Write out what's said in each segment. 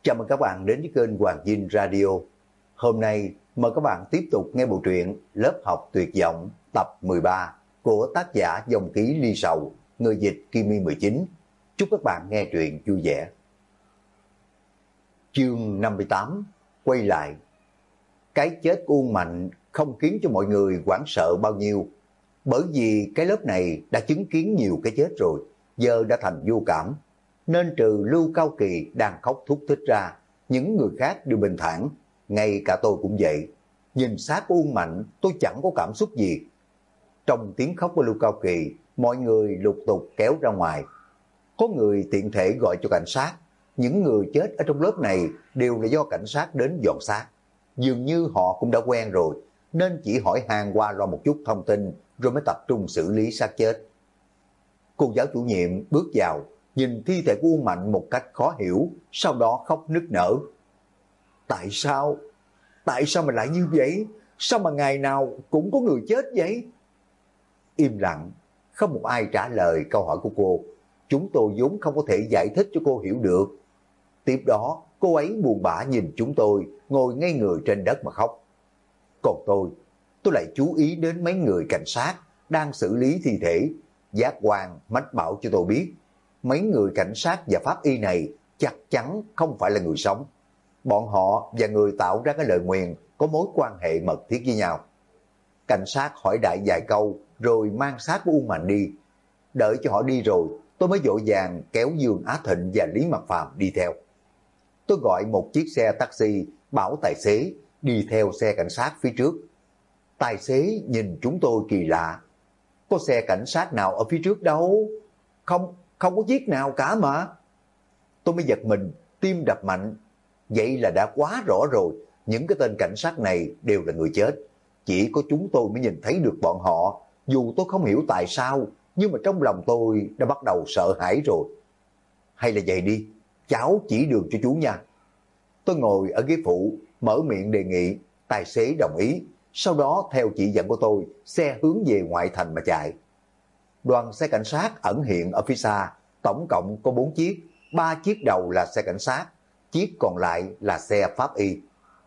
Chào mừng các bạn đến với kênh Hoàng Dinh Radio. Hôm nay mời các bạn tiếp tục nghe bộ truyện Lớp học tuyệt vọng tập 13 của tác giả Dòng Ký Ly Sầu, người dịch Kimi 19. Chúc các bạn nghe truyện vui vẻ. Chương 58, quay lại. Cái chết của Uông Mạnh không khiến cho mọi người hoảng sợ bao nhiêu, bởi vì cái lớp này đã chứng kiến nhiều cái chết rồi, giờ đã thành vô cảm. Nên trừ Lưu Cao Kỳ đang khóc thút thít ra, những người khác đều bình thản, ngay cả tôi cũng vậy. Nhìn xác của Uông Mạnh, tôi chẳng có cảm xúc gì. Trong tiếng khóc của Lưu Cao Kỳ, mọi người lục tục kéo ra ngoài. Có người tiện thể gọi cho cảnh sát. Những người chết ở trong lớp này đều là do cảnh sát đến dọn xác. Dường như họ cũng đã quen rồi, nên chỉ hỏi han qua lo một chút thông tin rồi mới tập trung xử lý xác chết. Cô giáo chủ nhiệm bước vào, nhìn thi thể của Uông Mạnh một cách khó hiểu, sau đó khóc nức nở. Tại sao? Tại sao mà lại như vậy? Sao mà ngày nào cũng có người chết vậy? Im lặng, không một ai trả lời câu hỏi của cô. Chúng tôi vốn không có thể giải thích cho cô hiểu được. Tiếp đó, cô ấy buồn bã nhìn chúng tôi, ngồi ngay người trên đất mà khóc. Còn tôi lại chú ý đến mấy người cảnh sát đang xử lý thi thể. Giác quan mách bảo cho tôi biết, mấy người cảnh sát và pháp y này chắc chắn không phải là người sống. Bọn họ và người tạo ra cái lời nguyền có mối quan hệ mật thiết với nhau. Cảnh sát hỏi đại vài câu rồi mang xác của Uông Mạnh đi. Đợi cho họ đi rồi, tôi mới vội vàng kéo Dương Á Thịnh và Lý Mặc Phàm đi theo. Tôi gọi một chiếc xe taxi bảo tài xế đi theo xe cảnh sát phía trước. Tài xế nhìn chúng tôi kỳ lạ. Có xe cảnh sát nào ở phía trước đâu? Không có chiếc nào cả mà. Tôi mới giật mình, tim đập mạnh. Vậy là đã quá rõ rồi, những cái tên cảnh sát này đều là người chết. Chỉ có chúng tôi mới nhìn thấy được bọn họ. Dù tôi không hiểu tại sao, nhưng mà trong lòng tôi đã bắt đầu sợ hãi rồi. Hay là vậy đi, cháu chỉ đường cho chú nha. Tôi ngồi ở ghế phụ, mở miệng đề nghị, tài xế đồng ý. Sau đó theo chỉ dẫn của tôi, xe hướng về ngoại thành mà chạy. Đoàn xe cảnh sát ẩn hiện ở phía xa, tổng cộng có 4 chiếc, 3 chiếc đầu là xe cảnh sát, chiếc còn lại là xe pháp y.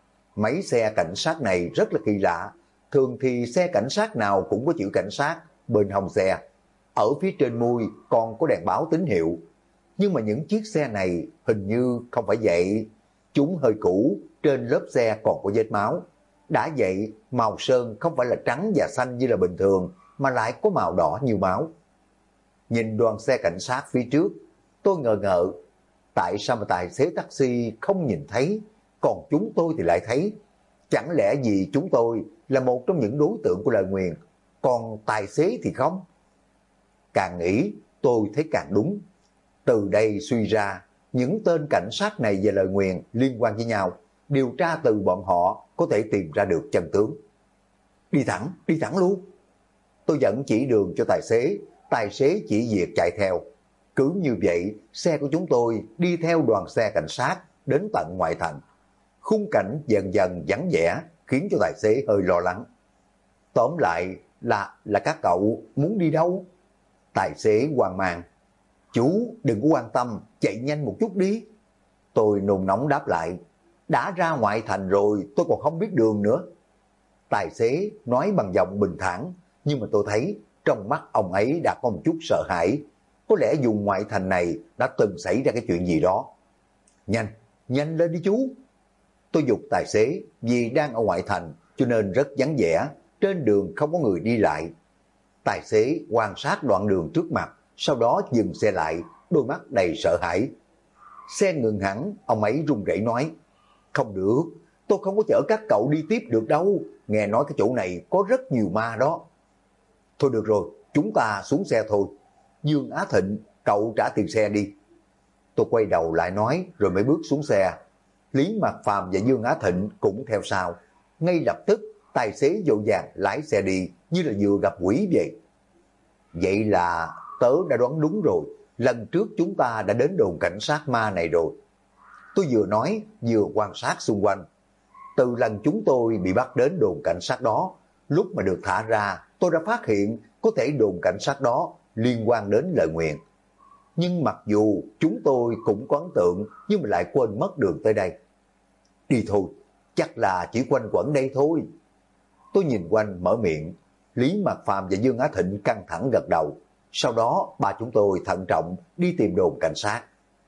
Mấy xe cảnh sát này rất là kỳ lạ, thường thì xe cảnh sát nào cũng có chữ cảnh sát bên hông xe, ở phía trên mui còn có đèn báo tín hiệu. Nhưng mà những chiếc xe này hình như không phải vậy, chúng hơi cũ, trên lớp xe còn có vết máu. Đã vậy, màu sơn không phải là trắng và xanh như là bình thường, mà lại có màu đỏ như máu. Nhìn đoàn xe cảnh sát phía trước, tôi ngờ ngợ, tại sao mà tài xế taxi không nhìn thấy, còn chúng tôi thì lại thấy? Chẳng lẽ vì chúng tôi là một trong những đối tượng của lời nguyền, còn tài xế thì không? Càng nghĩ, tôi thấy càng đúng. Từ đây suy ra, những tên cảnh sát này về lời nguyền liên quan với nhau, điều tra từ bọn họ có thể tìm ra được chân tướng. Đi thẳng luôn. Tôi dẫn chỉ đường cho tài xế chỉ việc chạy theo. Cứ như vậy, xe của chúng tôi đi theo đoàn xe cảnh sát đến tận ngoại thành. Khung cảnh dần dần vắng vẻ khiến cho tài xế hơi lo lắng. Tóm lại là các cậu muốn đi đâu? Tài xế hoang mang. Chú đừng có quan tâm, chạy nhanh một chút đi. Tôi nôn nóng đáp lại. Đã ra ngoại thành rồi, tôi còn không biết đường nữa. Tài xế nói bằng giọng bình thản, nhưng mà tôi thấy trong mắt ông ấy đã có một chút sợ hãi. Có lẽ vùng ngoại thành này đã từng xảy ra cái chuyện gì đó. Nhanh lên đi chú. Tôi giục tài xế, vì đang ở ngoại thành cho nên rất vắng vẻ, trên đường không có người đi lại. Tài xế quan sát đoạn đường trước mặt, sau đó dừng xe lại, đôi mắt đầy sợ hãi. Xe ngừng hẳn, ông ấy run rẩy nói, không được, tôi không có chở các cậu đi tiếp được đâu, nghe nói cái chỗ này có rất nhiều ma đó. Thôi được rồi, chúng ta xuống xe thôi. Dương Á Thịnh, cậu trả tiền xe đi. Tôi quay đầu lại nói rồi mới bước xuống xe. Lý Mặc Phàm và Dương Á Thịnh cũng theo sau. Ngay lập tức tài xế vội vàng lái xe đi như là vừa gặp quỷ vậy. Vậy là tớ đã đoán đúng rồi, lần trước chúng ta đã đến đồn cảnh sát ma này rồi. Tôi vừa nói vừa quan sát xung quanh. Từ lần chúng tôi bị bắt đến đồn cảnh sát đó, lúc mà được thả ra tôi đã phát hiện có thể đồn cảnh sát đó liên quan đến lời nguyền. nhưng mặc dù chúng tôi cũng có ấn tượng nhưng mà lại quên mất đường tới đây. Đi thôi, chắc là chỉ quanh quẩn đây thôi. Tôi nhìn quanh mở miệng, Lý Mạc Phàm và Dương Á Thịnh căng thẳng gật đầu. Sau đó ba chúng tôi thận trọng đi tìm đồn cảnh sát.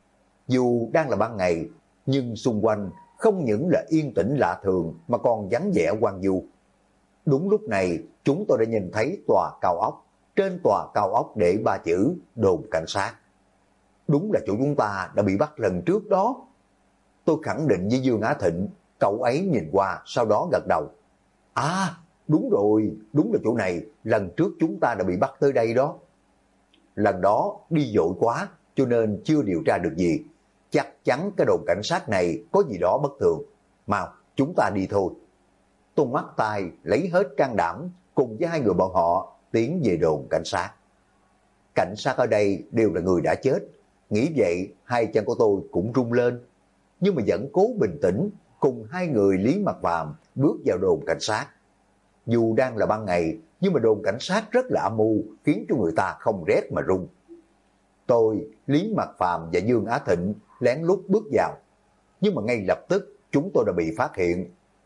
Dù đang là ban ngày, nhưng xung quanh không những là yên tĩnh lạ thường mà còn vắng vẻ hoang vu. Đúng lúc này, chúng tôi đã nhìn thấy tòa cao ốc. Trên tòa cao ốc để ba chữ đồn cảnh sát. Đúng là chỗ chúng ta đã bị bắt lần trước đó. Tôi khẳng định với Dương Á Thịnh, cậu ấy nhìn qua sau đó gật đầu. À, đúng rồi, đúng là chỗ này, lần trước chúng ta đã bị bắt tới đây đó. Lần đó đi vội quá cho nên chưa điều tra được gì. Chắc chắn cái đồn cảnh sát này có gì đó bất thường. Mau, chúng ta đi thôi. Tôi ngoắt tay lấy hết can đảm cùng với hai người bọn họ tiến về đồn cảnh sát. Cảnh sát ở đây đều là người đã chết. Nghĩ vậy hai chân của tôi cũng rung lên. Nhưng mà vẫn cố bình tĩnh cùng hai người Lý Mạc Phàm bước vào đồn cảnh sát. Dù đang là ban ngày nhưng mà đồn cảnh sát rất là âm u, khiến cho người ta không rét mà run. Tôi, Lý Mạc Phàm và Dương Á Thịnh lén lút bước vào. Nhưng mà ngay lập tức chúng tôi đã bị phát hiện.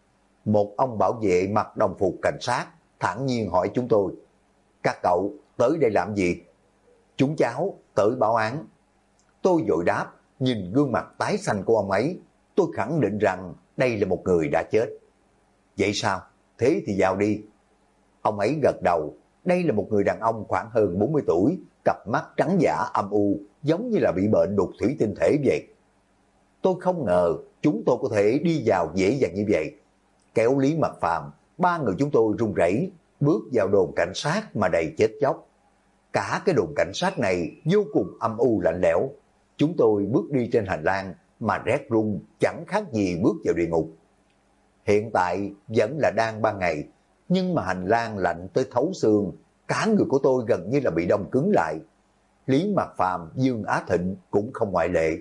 Một ông bảo vệ mặc đồng phục cảnh sát thản nhiên hỏi chúng tôi: các cậu tới đây làm gì? Chúng cháu tới báo án. Tôi vội đáp, nhìn gương mặt tái xanh của ông ấy, tôi khẳng định rằng đây là một người đã chết. Vậy sao? Thế thì vào đi. Ông ấy gật đầu, đây là một người đàn ông khoảng hơn 40 tuổi, cặp mắt trắng dã âm u, giống như là bị bệnh đục thủy tinh thể vậy. Tôi không ngờ chúng tôi có thể đi vào dễ dàng như vậy. Kéo Lý Mạc Phàm, ba người chúng tôi run rẩy bước vào đồn cảnh sát mà đầy chết chóc. Cả cái đồn cảnh sát này vô cùng âm u lạnh lẽo. Chúng tôi bước đi trên hành lang mà rét run chẳng khác gì bước vào địa ngục. Hiện tại vẫn là đang ban ngày, nhưng mà hành lang lạnh tới thấu xương, cả người của tôi gần như là bị đông cứng lại. Lý Mạc Phàm, Dương Á Thịnh cũng không ngoại lệ.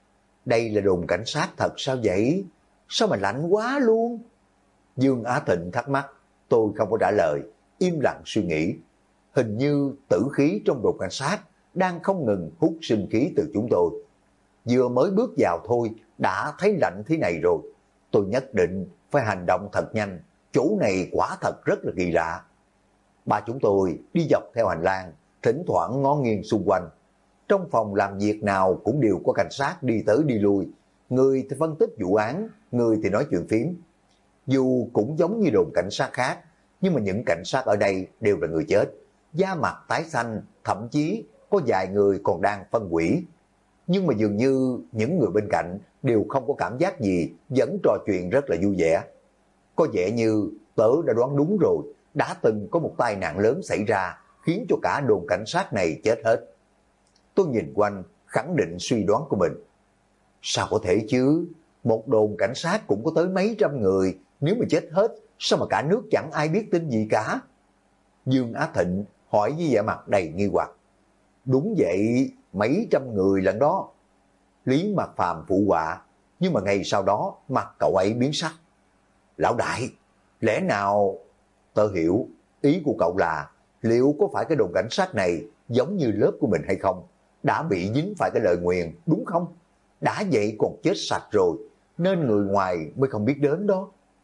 Đây là đồn cảnh sát thật sao vậy? Sao mà lạnh quá luôn? Dương Á Thịnh thắc mắc, tôi không có trả lời, im lặng suy nghĩ. Hình như tử khí trong đồn cảnh sát đang không ngừng hút sinh khí từ chúng tôi. Vừa mới bước vào thôi đã thấy lạnh thế này rồi. Tôi nhất định phải hành động thật nhanh, chỗ này quả thật rất là kỳ lạ. Ba chúng tôi đi dọc theo hành lang, thỉnh thoảng ngó nghiêng xung quanh. Trong phòng làm việc nào cũng đều có cảnh sát đi tới đi lui. Người thì phân tích vụ án, người thì nói chuyện phím. Dù cũng giống như đồn cảnh sát khác, nhưng mà những cảnh sát ở đây đều là người chết. Da mặt tái xanh, thậm chí có vài người còn đang phân hủy. Nhưng mà dường như những người bên cạnh đều không có cảm giác gì, vẫn trò chuyện rất là vui vẻ. Có vẻ như tớ đã đoán đúng rồi, đã từng có một tai nạn lớn xảy ra, khiến cho cả đồn cảnh sát này chết hết. Tôi nhìn quanh, khẳng định suy đoán của mình. Sao có thể chứ? Một đồn cảnh sát cũng có tới mấy trăm người, nếu mà chết hết, sao mà cả nước chẳng ai biết tin gì cả? Dương Á Thịnh hỏi với vẻ mặt đầy nghi hoặc. Đúng vậy, mấy trăm người lần đó. Lý Mạc Phàm phụ họa, nhưng mà ngay sau đó mặt cậu ấy biến sắc. Lão đại, lẽ nào... Tớ hiểu, ý của cậu là liệu có phải cái đồn cảnh sát này giống như lớp của mình hay không? Đã bị dính phải cái lời nguyền, đúng không? Đã vậy còn chết sạch rồi, nên người ngoài mới không biết đến đó.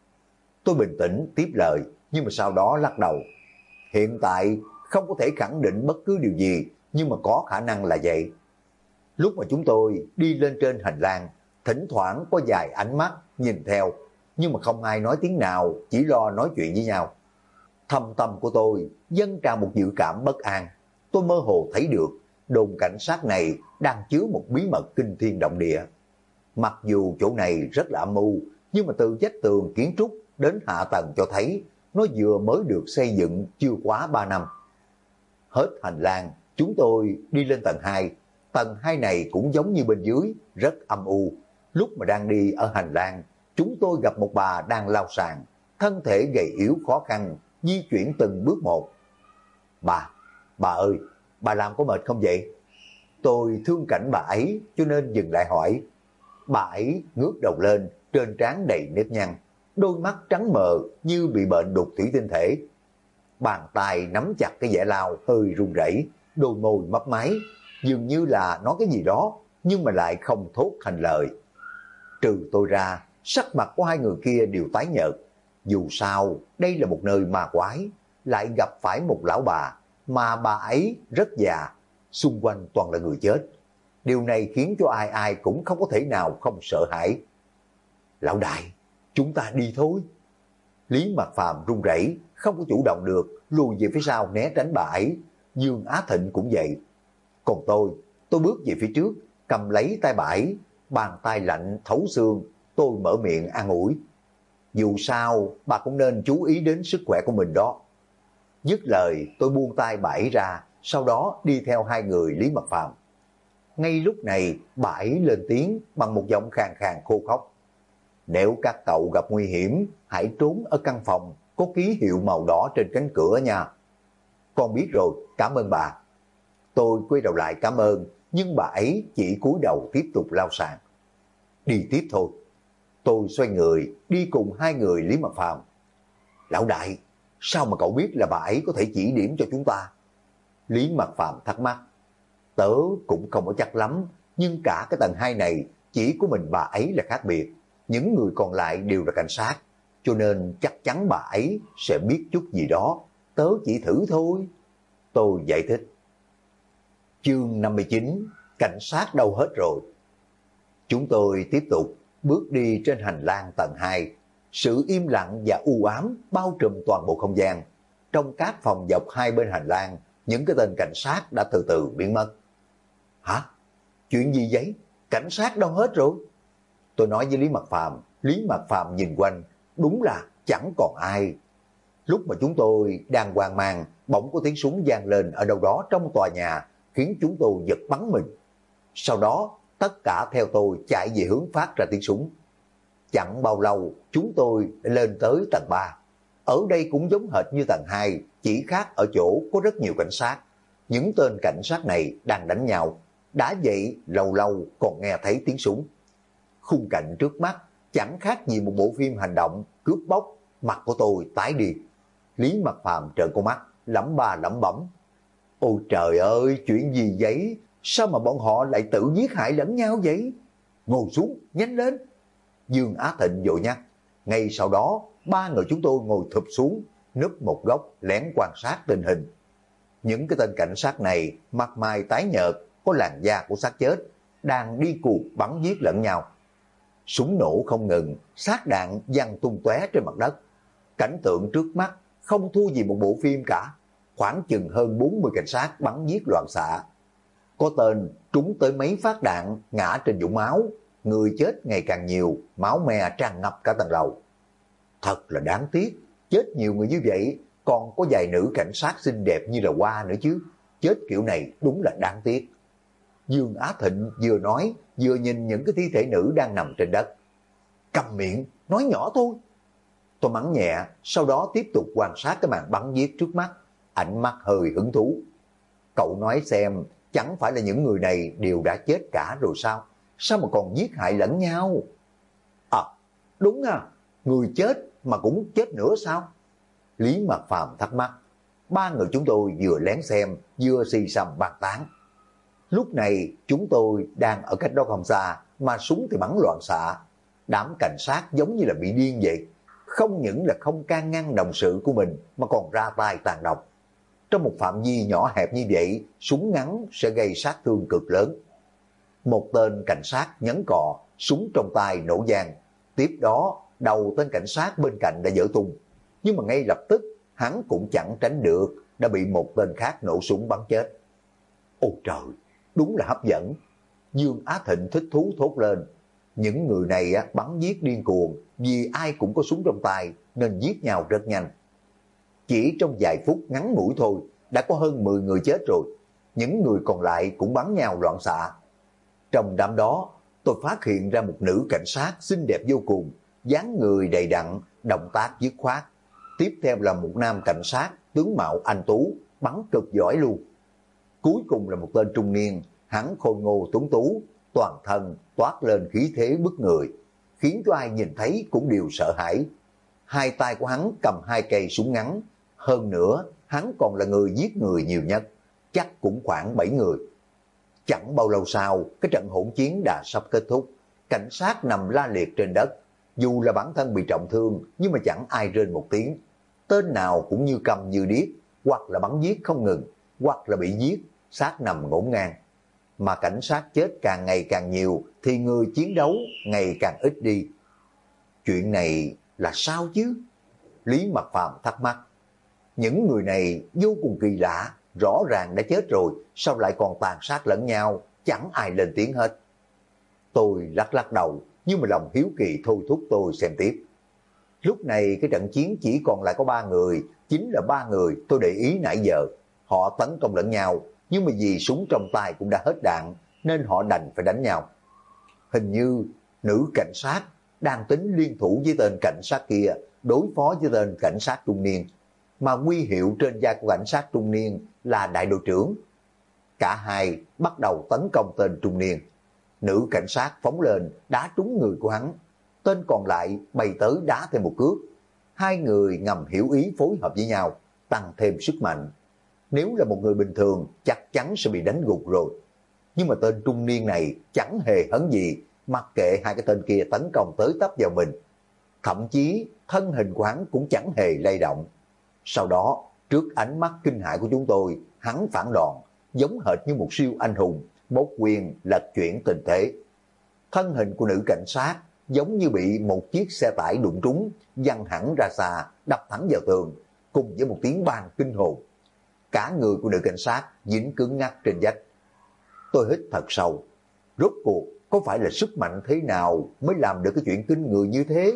Tôi bình tĩnh tiếp lời, nhưng mà sau đó lắc đầu. Hiện tại không có thể khẳng định bất cứ điều gì, nhưng mà có khả năng là vậy. Lúc mà chúng tôi đi lên trên hành lang, thỉnh thoảng có vài ánh mắt nhìn theo, nhưng mà không ai nói tiếng nào, chỉ lo nói chuyện với nhau. Thâm tâm của tôi dâng trào một dự cảm bất an. Tôi mơ hồ thấy được đồn cảnh sát này đang chứa một bí mật kinh thiên động địa. Mặc dù chỗ này rất là âm u, nhưng mà từ vách tường kiến trúc đến hạ tầng cho thấy nó vừa mới được xây dựng chưa quá 3 năm. Hết hành lang, chúng tôi đi lên tầng 2. Tầng 2 này cũng giống như bên dưới, rất âm u. Lúc mà đang đi ở hành lang, chúng tôi gặp một bà đang lau sàn, thân thể gầy yếu khó khăn, di chuyển từng bước một. Bà ơi, bà làm có mệt không vậy? Tôi thương cảnh bà ấy cho nên dừng lại hỏi. Bà ấy ngước đầu lên, trên trán đầy nếp nhăn, đôi mắt trắng mờ như bị bệnh đục thủy tinh thể. Bàn tay nắm chặt cái dẻ lau hơi run rẩy, đôi môi mấp máy, dường như là nói cái gì đó, nhưng mà lại không thốt thành lời. Trừ tôi ra, sắc mặt của hai người kia đều tái nhợt. Dù sao, đây là một nơi ma quái, lại gặp phải một lão bà, mà bà ấy rất già, xung quanh toàn là người chết. Điều này khiến cho ai ai cũng không có thể nào không sợ hãi. Lão đại, chúng ta đi thôi. Lý Mạc Phàm run rẩy, không có chủ động được, lùi về phía sau né tránh bà ấy. Dương Á Thịnh cũng vậy. Còn tôi bước về phía trước, cầm lấy tay bà ấy, bàn tay lạnh thấu xương, tôi mở miệng an ủi. Dù sao, bà cũng nên chú ý đến sức khỏe của mình đó. Dứt lời, tôi buông tay bà ấy ra, sau đó đi theo hai người Lý Mạc Phàm. Ngay lúc này, bà ấy lên tiếng bằng một giọng khàn khàn khô khóc. Nếu các cậu gặp nguy hiểm, hãy trốn ở căn phòng có ký hiệu màu đỏ trên cánh cửa nha. Con biết rồi, cảm ơn bà. Tôi quay đầu lại cảm ơn, nhưng bà ấy chỉ cúi đầu tiếp tục lau sàn. Đi tiếp thôi. Tôi xoay người, đi cùng hai người Lý Mạc Phàm. Lão đại, sao mà cậu biết là bà ấy có thể chỉ điểm cho chúng ta? Lý Mạc Phàm thắc mắc. Tớ cũng không có chắc lắm, nhưng cả cái tầng 2 này chỉ có mình bà ấy là khác biệt. Những người còn lại đều là cảnh sát, cho nên chắc chắn bà ấy sẽ biết chút gì đó. Tớ chỉ thử thôi. Tôi giải thích. Chương 59, cảnh sát đâu hết rồi? Chúng tôi tiếp tục bước đi trên hành lang tầng 2. Sự im lặng và u ám bao trùm toàn bộ không gian. Trong các phòng dọc hai bên hành lang, những cái tên cảnh sát đã từ từ biến mất. Hả? Chuyện gì vậy? Cảnh sát đâu hết rồi? Tôi nói với Lý Mạc Phàm. Lý Mạc Phàm nhìn quanh, đúng là chẳng còn ai. Lúc mà chúng tôi đang hoang mang, bỗng có tiếng súng vang lên ở đâu đó trong tòa nhà, khiến chúng tôi giật bắn mình. Sau đó, tất cả theo tôi chạy về hướng phát ra tiếng súng. Chẳng bao lâu, chúng tôi đã lên tới tầng 3. Ở đây cũng giống hệt như tầng 2, chỉ khác ở chỗ có rất nhiều cảnh sát. Những tên cảnh sát này đang đánh nhau. Đã vậy, lâu lâu còn nghe thấy tiếng súng. Khung cảnh trước mắt chẳng khác gì một bộ phim hành động, cướp bóc. Mặt của tôi tái đi. Lý Mạc Phàm trợn con mắt, lẩm ba lẩm bẩm. Ôi trời ơi, chuyện gì vậy? Sao mà bọn họ lại tự giết hại lẫn nhau vậy? Ngồi xuống, nhanh lên. Dương Á Thịnh vội nhắc. Ngay sau đó, ba người chúng tôi ngồi thụp xuống, núp một góc lén quan sát tình hình. Những cái tên cảnh sát này mặt mày tái nhợt, có làn da của xác chết, đang đi cuộc bắn giết lẫn nhau. Súng nổ không ngừng, xác đạn văng tung tóe trên mặt đất. Cảnh tượng trước mắt không thua gì một bộ phim cả. Khoảng chừng hơn 40 cảnh sát bắn giết loạn xạ. Có tên trúng tới mấy phát đạn ngã trên vũng máu, người chết ngày càng nhiều, máu me tràn ngập cả tầng lầu. Thật là đáng tiếc, chết nhiều người như vậy, còn có vài nữ cảnh sát xinh đẹp như là hoa nữa chứ. Chết kiểu này đúng là đáng tiếc. Dương Á Thịnh vừa nói, vừa nhìn những cái thi thể nữ đang nằm trên đất. Cầm miệng, nói nhỏ thôi. Tôi mắng nhẹ, sau đó tiếp tục quan sát cái màn bắn giết trước mắt, ánh mắt hơi hứng thú. Cậu nói xem, chẳng phải là những người này đều đã chết cả rồi sao? Sao mà còn giết hại lẫn nhau? À, đúng à, người chết mà cũng chết nữa sao? Lý Mạc Phàm thắc mắc. Ba người chúng tôi vừa lén xem, vừa xì xầm bàn tán. Lúc này chúng tôi đang ở cách đó không xa, mà súng thì bắn loạn xạ. Đám cảnh sát giống như là bị điên vậy. Không những là không can ngăn đồng sự của mình, mà còn ra tay tàn độc. Trong một phạm vi nhỏ hẹp như vậy, súng ngắn sẽ gây sát thương cực lớn. Một tên cảnh sát nhấn cò, súng trong tay nổ vang. Tiếp đó, đầu tên cảnh sát bên cạnh đã vỡ tung. Nhưng mà ngay lập tức, hắn cũng chẳng tránh được, đã bị một tên khác nổ súng bắn chết. Ôi trời, đúng là hấp dẫn. Dương Á Thịnh thích thú thốt lên. Những người này bắn giết điên cuồng, vì ai cũng có súng trong tay, nên giết nhau rất nhanh. Chỉ trong vài phút ngắn ngủi thôi, đã có hơn 10 người chết rồi. Những người còn lại cũng bắn nhau loạn xạ. Trong đám đó, tôi phát hiện ra một nữ cảnh sát xinh đẹp vô cùng, dáng người đầy đặn, động tác dứt khoát. Tiếp theo là một nam cảnh sát, tướng mạo anh tú, bắn cực giỏi luôn. Cuối cùng là một tên trung niên, hắn khôi ngô tuấn tú, toàn thân toát lên khí thế bức người, khiến cho ai nhìn thấy cũng đều sợ hãi. Hai tay của hắn cầm hai cây súng ngắn, hơn nữa hắn còn là người giết người nhiều nhất, chắc cũng khoảng 7 người. Chẳng bao lâu sau, cái trận hỗn chiến đã sắp kết thúc. Cảnh sát nằm la liệt trên đất. Dù là bản thân bị trọng thương, nhưng mà chẳng ai rên một tiếng. Tên nào cũng như cầm như điếc, hoặc là bắn giết không ngừng, hoặc là bị giết, xác nằm ngổn ngang. Mà cảnh sát chết càng ngày càng nhiều, thì người chiến đấu ngày càng ít đi. Chuyện này là sao chứ? Lý Mạc Phàm thắc mắc. Những người này vô cùng kỳ lạ, rõ ràng đã chết rồi, sao lại còn tàn sát lẫn nhau, chẳng ai lên tiếng hết. Tôi lắc lắc đầu, nhưng mà lòng hiếu kỳ thôi thúc tôi xem tiếp. Lúc này cái trận chiến chỉ còn lại có 3 người, chính là 3 người tôi để ý nãy giờ. Họ tấn công lẫn nhau, nhưng mà vì súng trong tay cũng đã hết đạn, nên họ đành phải đánh nhau. Hình như nữ cảnh sát đang tính liên thủ với tên cảnh sát kia, đối phó với tên cảnh sát trung niên. Mà huy hiệu trên vai của cảnh sát trung niên là đại đội trưởng. Cả hai bắt đầu tấn công tên trung niên. Nữ cảnh sát phóng lên đá trúng người của hắn. Tên còn lại bay tới đá thêm một cước. Hai người ngầm hiểu ý phối hợp với nhau, tăng thêm sức mạnh. Nếu là một người bình thường chắc chắn sẽ bị đánh gục rồi. Nhưng mà tên trung niên này chẳng hề hấn gì, mặc kệ hai cái tên kia tấn công tới tấp vào mình. Thậm chí thân hình của hắn cũng chẳng hề lay động. Sau đó, trước ánh mắt kinh hãi của chúng tôi, hắn phản đòn, giống hệt như một siêu anh hùng, một quyền lật chuyển tình thế. Thân hình của nữ cảnh sát giống như bị một chiếc xe tải đụng trúng, văng hẳn ra xa, đập thẳng vào tường, cùng với một tiếng bang kinh hồn. Cả người của nữ cảnh sát dính cứng ngắc trên vách. Tôi hít thật sâu. Rốt cuộc có phải là sức mạnh thế nào mới làm được cái chuyện kinh người như thế?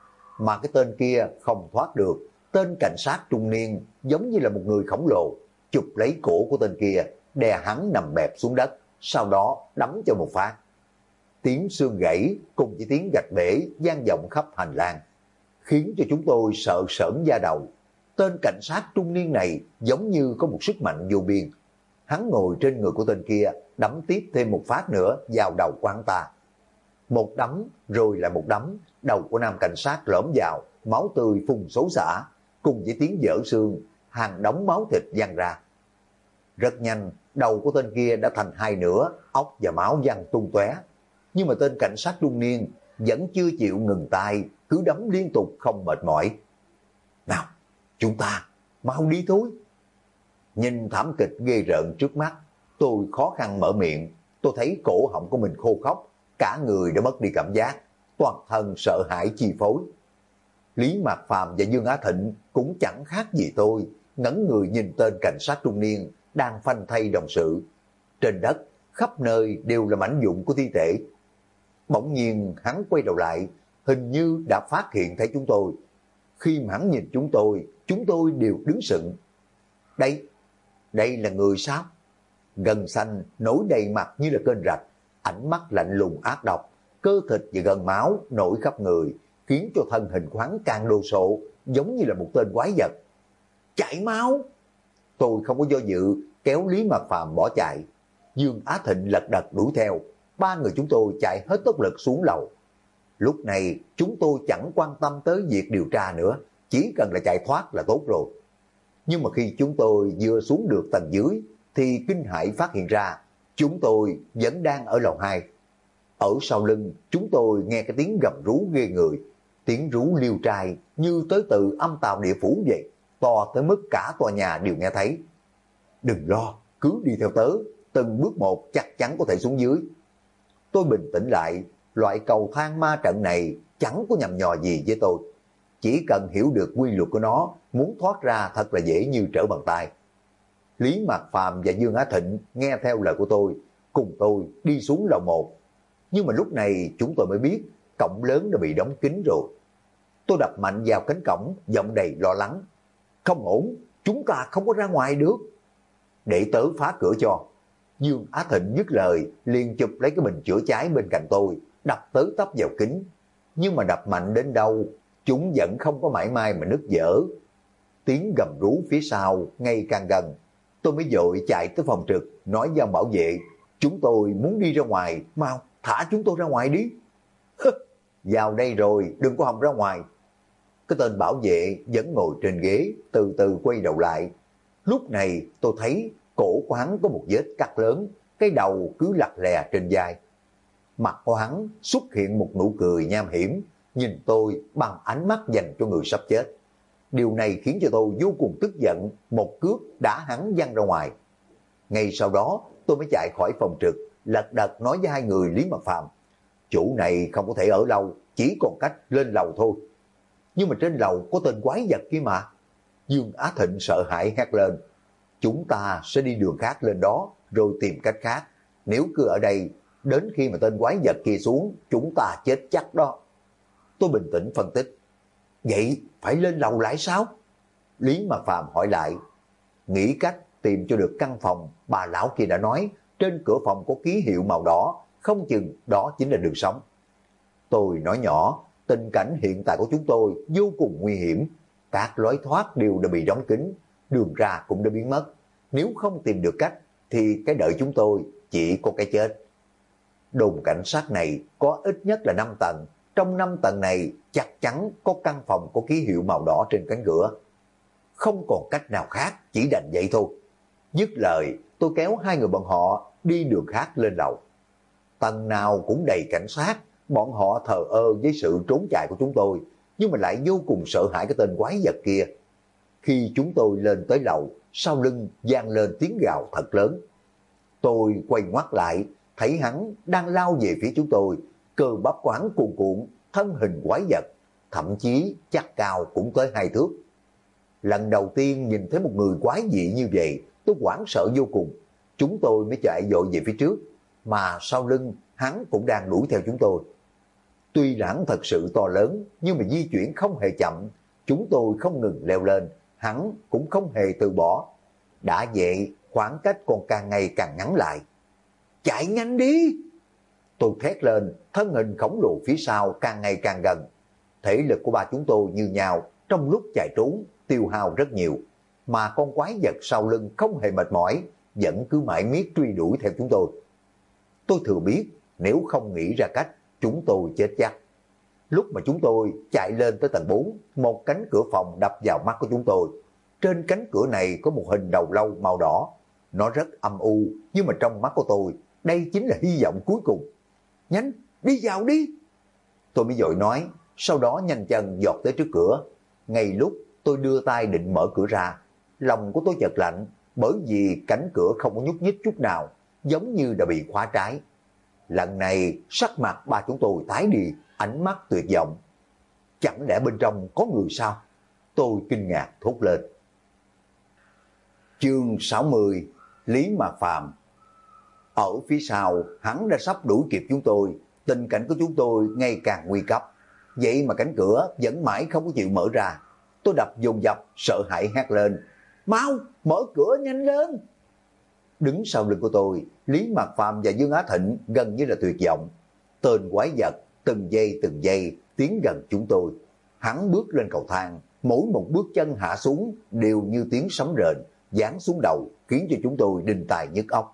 Mà cái tên kia không thoát được. Tên cảnh sát trung niên giống như là một người khổng lồ, chụp lấy cổ của tên kia, đè hắn nằm bẹp xuống đất, sau đó đấm cho một phát. Tiếng xương gãy cùng với tiếng gạch bể vang vọng khắp hành lang, khiến cho chúng tôi sợ sởn da đầu. Tên cảnh sát trung niên này giống như có một sức mạnh vô biên. Hắn ngồi trên người của tên kia, đấm tiếp thêm một phát nữa vào đầu của hắn ta. Một đấm rồi lại một đấm, đầu của nam cảnh sát lõm vào, máu tươi phun xối xả, cùng với tiếng vỡ xương, hàng đống máu thịt văng ra. Rất nhanh, đầu của tên kia đã thành hai nửa, óc và máu văng tung tóe. Nhưng mà tên cảnh sát trung niên vẫn chưa chịu ngừng tay, cứ đấm liên tục không mệt mỏi. Nào, chúng ta mau đi thôi. Nhìn thảm kịch ghê rợn trước mắt, tôi khó khăn mở miệng. Tôi thấy cổ họng của mình khô khốc, cả người đã mất đi cảm giác, toàn thân sợ hãi chi phối. Lý Mạc Phàm và Dương Á Thịnh cũng chẳng khác gì tôi, ngẩn người nhìn tên cảnh sát trung niên đang phanh thay đồng sự. Trên đất, khắp nơi đều là mảnh vụn của thi thể. Bỗng nhiên hắn quay đầu lại, hình như đã phát hiện thấy chúng tôi. Khi mà hắn nhìn chúng tôi đều đứng sững. Đây là người sao? Gân xanh nổi đầy mặt như là kênh rạch, ánh mắt lạnh lùng ác độc, cơ thịt và gân máu nổi khắp người, khiến cho thân hình của hắn càng đồ sộ, giống như là một tên quái vật. Chảy máu! Tôi không có do dự, kéo Lý Mạc Phàm bỏ chạy. Dương Á Thịnh lật đật đuổi theo, ba người chúng tôi chạy hết tốc lực xuống lầu. Lúc này chúng tôi chẳng quan tâm tới việc điều tra nữa, chỉ cần là chạy thoát là tốt rồi. Nhưng mà khi chúng tôi vừa xuống được tầng dưới, thì kinh hãi phát hiện ra chúng tôi vẫn đang ở lầu 2. Ở sau lưng chúng tôi nghe cái tiếng gầm rú ghê người, tiếng rú liêu trai như tới từ âm tào địa phủ vậy, to tới mức cả tòa nhà đều nghe thấy. Đừng lo, cứ đi theo tớ, từng bước một chắc chắn có thể xuống dưới. Tôi bình tĩnh lại, loại cầu thang ma trận này chẳng có nhầm nhò gì với tôi. Chỉ cần hiểu được quy luật của nó, muốn thoát ra thật là dễ như trở bàn tay. Lý Mạc Phàm và Dương Á Thịnh nghe theo lời của tôi, cùng tôi đi xuống lầu 1. Nhưng mà lúc này chúng tôi mới biết cổng lớn đã bị đóng kín rồi. Tôi đập mạnh vào cánh cổng, giọng đầy lo lắng. Không ổn, chúng ta không có ra ngoài được. Để tớ phá cửa cho. Dương Á Thịnh dứt lời, liền chụp lấy cái bình chữa cháy bên cạnh tôi, đập tới tấp vào kính. Nhưng mà đập mạnh đến đâu, chúng vẫn không có mảy may mà nứt vỡ. Tiếng gầm rú phía sau ngày càng gần. Tôi mới vội chạy tới phòng trực, nói với ông bảo vệ, chúng tôi muốn đi ra ngoài, mau thả chúng tôi ra ngoài đi. Vào đây rồi, đừng có hòng ra ngoài. Cái tên bảo vệ vẫn ngồi trên ghế, từ từ quay đầu lại. Lúc này tôi thấy cổ của hắn có một vết cắt lớn, cái đầu cứ lặt lè trên vai. Mặt của hắn xuất hiện một nụ cười nham hiểm, nhìn tôi bằng ánh mắt dành cho người sắp chết. Điều này khiến cho tôi vô cùng tức giận, một cước đá hắn văng ra ngoài. Ngay sau đó tôi mới chạy khỏi phòng trực, lật đật nói với hai người Lý Mật Phàm, chỗ này không có thể ở lâu, chỉ còn cách lên lầu thôi. Nhưng mà trên lầu có tên quái vật kia mà. Dương Á Thịnh sợ hãi hét lên, chúng ta sẽ đi đường khác lên đó, rồi tìm cách khác. Nếu cứ ở đây, đến khi mà tên quái vật kia xuống, chúng ta chết chắc đó. Tôi bình tĩnh phân tích, vậy phải lên lầu lại sao? Lý Mật Phàm hỏi lại, nghĩ cách tìm cho được căn phòng bà lão kia đã nói, trên cửa phòng có ký hiệu màu đỏ, không chừng đó chính là đường sống. Tôi nói nhỏ, tình cảnh hiện tại của chúng tôi vô cùng nguy hiểm, các lối thoát đều đã bị đóng kín, đường ra cũng đã biến mất. Nếu không tìm được cách, thì cái đợi chúng tôi chỉ có cái chết. Đồn cảnh sát này có ít nhất là 5 tầng, trong 5 tầng này chắc chắn có căn phòng có ký hiệu màu đỏ trên cánh cửa. Không còn cách nào khác, chỉ đành vậy thôi. Dứt lời, tôi kéo hai người bọn họ đi đường khác lên lầu. Tầng nào cũng đầy cảnh sát, bọn họ thờ ơ với sự trốn chạy của chúng tôi, nhưng mà lại vô cùng sợ hãi cái tên quái vật kia. Khi chúng tôi lên tới lầu, sau lưng vang lên tiếng gào thật lớn. Tôi quay ngoắt lại, thấy hắn đang lao về phía chúng tôi, cơ bắp của hắn cuồn cuộn, thân hình quái vật, thậm chí chắc cao cũng tới 2 thước. Lần đầu tiên nhìn thấy một người quái dị như vậy, tôi hoảng sợ vô cùng. Chúng tôi mới chạy vội về phía trước, mà sau lưng hắn cũng đang đuổi theo chúng tôi. Tuy là hắn thật sự to lớn, nhưng mà di chuyển không hề chậm. Chúng tôi không ngừng leo lên, hắn cũng không hề từ bỏ. Đã vậy, khoảng cách còn càng ngày càng ngắn lại. Chạy nhanh đi! Tôi thét lên, thân hình khổng lồ phía sau càng ngày càng gần. Thể lực của ba chúng tôi như nhau, trong lúc chạy trốn, tiêu hao rất nhiều. Mà con quái vật sau lưng không hề mệt mỏi, vẫn cứ mãi miết truy đuổi theo chúng tôi. Tôi thừa biết, nếu không nghĩ ra cách, chúng tôi chết chắc. Lúc mà chúng tôi chạy lên tới tầng 4, một cánh cửa phòng đập vào mắt của chúng tôi. Trên cánh cửa này có một hình đầu lâu màu đỏ. Nó rất âm u, nhưng mà trong mắt của tôi, đây chính là hy vọng cuối cùng. Nhanh, đi vào đi! Tôi mới vội nói, sau đó nhanh chân giọt tới trước cửa. Ngay lúc tôi đưa tay định mở cửa ra, lòng của tôi chợt lạnh, bởi vì cánh cửa không có nhúc nhích chút nào, giống như đã bị khóa trái. Lần này sắc mặt ba chúng tôi tái đi, ánh mắt tuyệt vọng. Chẳng lẽ bên trong có người sao? Tôi kinh ngạc thốt lên. Chương 60, Lý Mật Phàm. Ở phía sau, hắn đã sắp đuổi kịp chúng tôi, tình cảnh của chúng tôi ngày càng nguy cấp. Vậy mà cánh cửa vẫn mãi không có chịu mở ra. Tôi đập dồn dập, sợ hãi hét lên, mau, mở cửa nhanh lên! Đứng sau lưng của tôi, Lý Mật Phàm và Dương Á Thịnh gần như là tuyệt vọng. Tên quái vật từng giây tiến gần chúng tôi. Hắn bước lên cầu thang, mỗi một bước chân hạ xuống đều như tiếng sấm rền, giáng xuống đầu, khiến cho chúng tôi đinh tai nhức óc.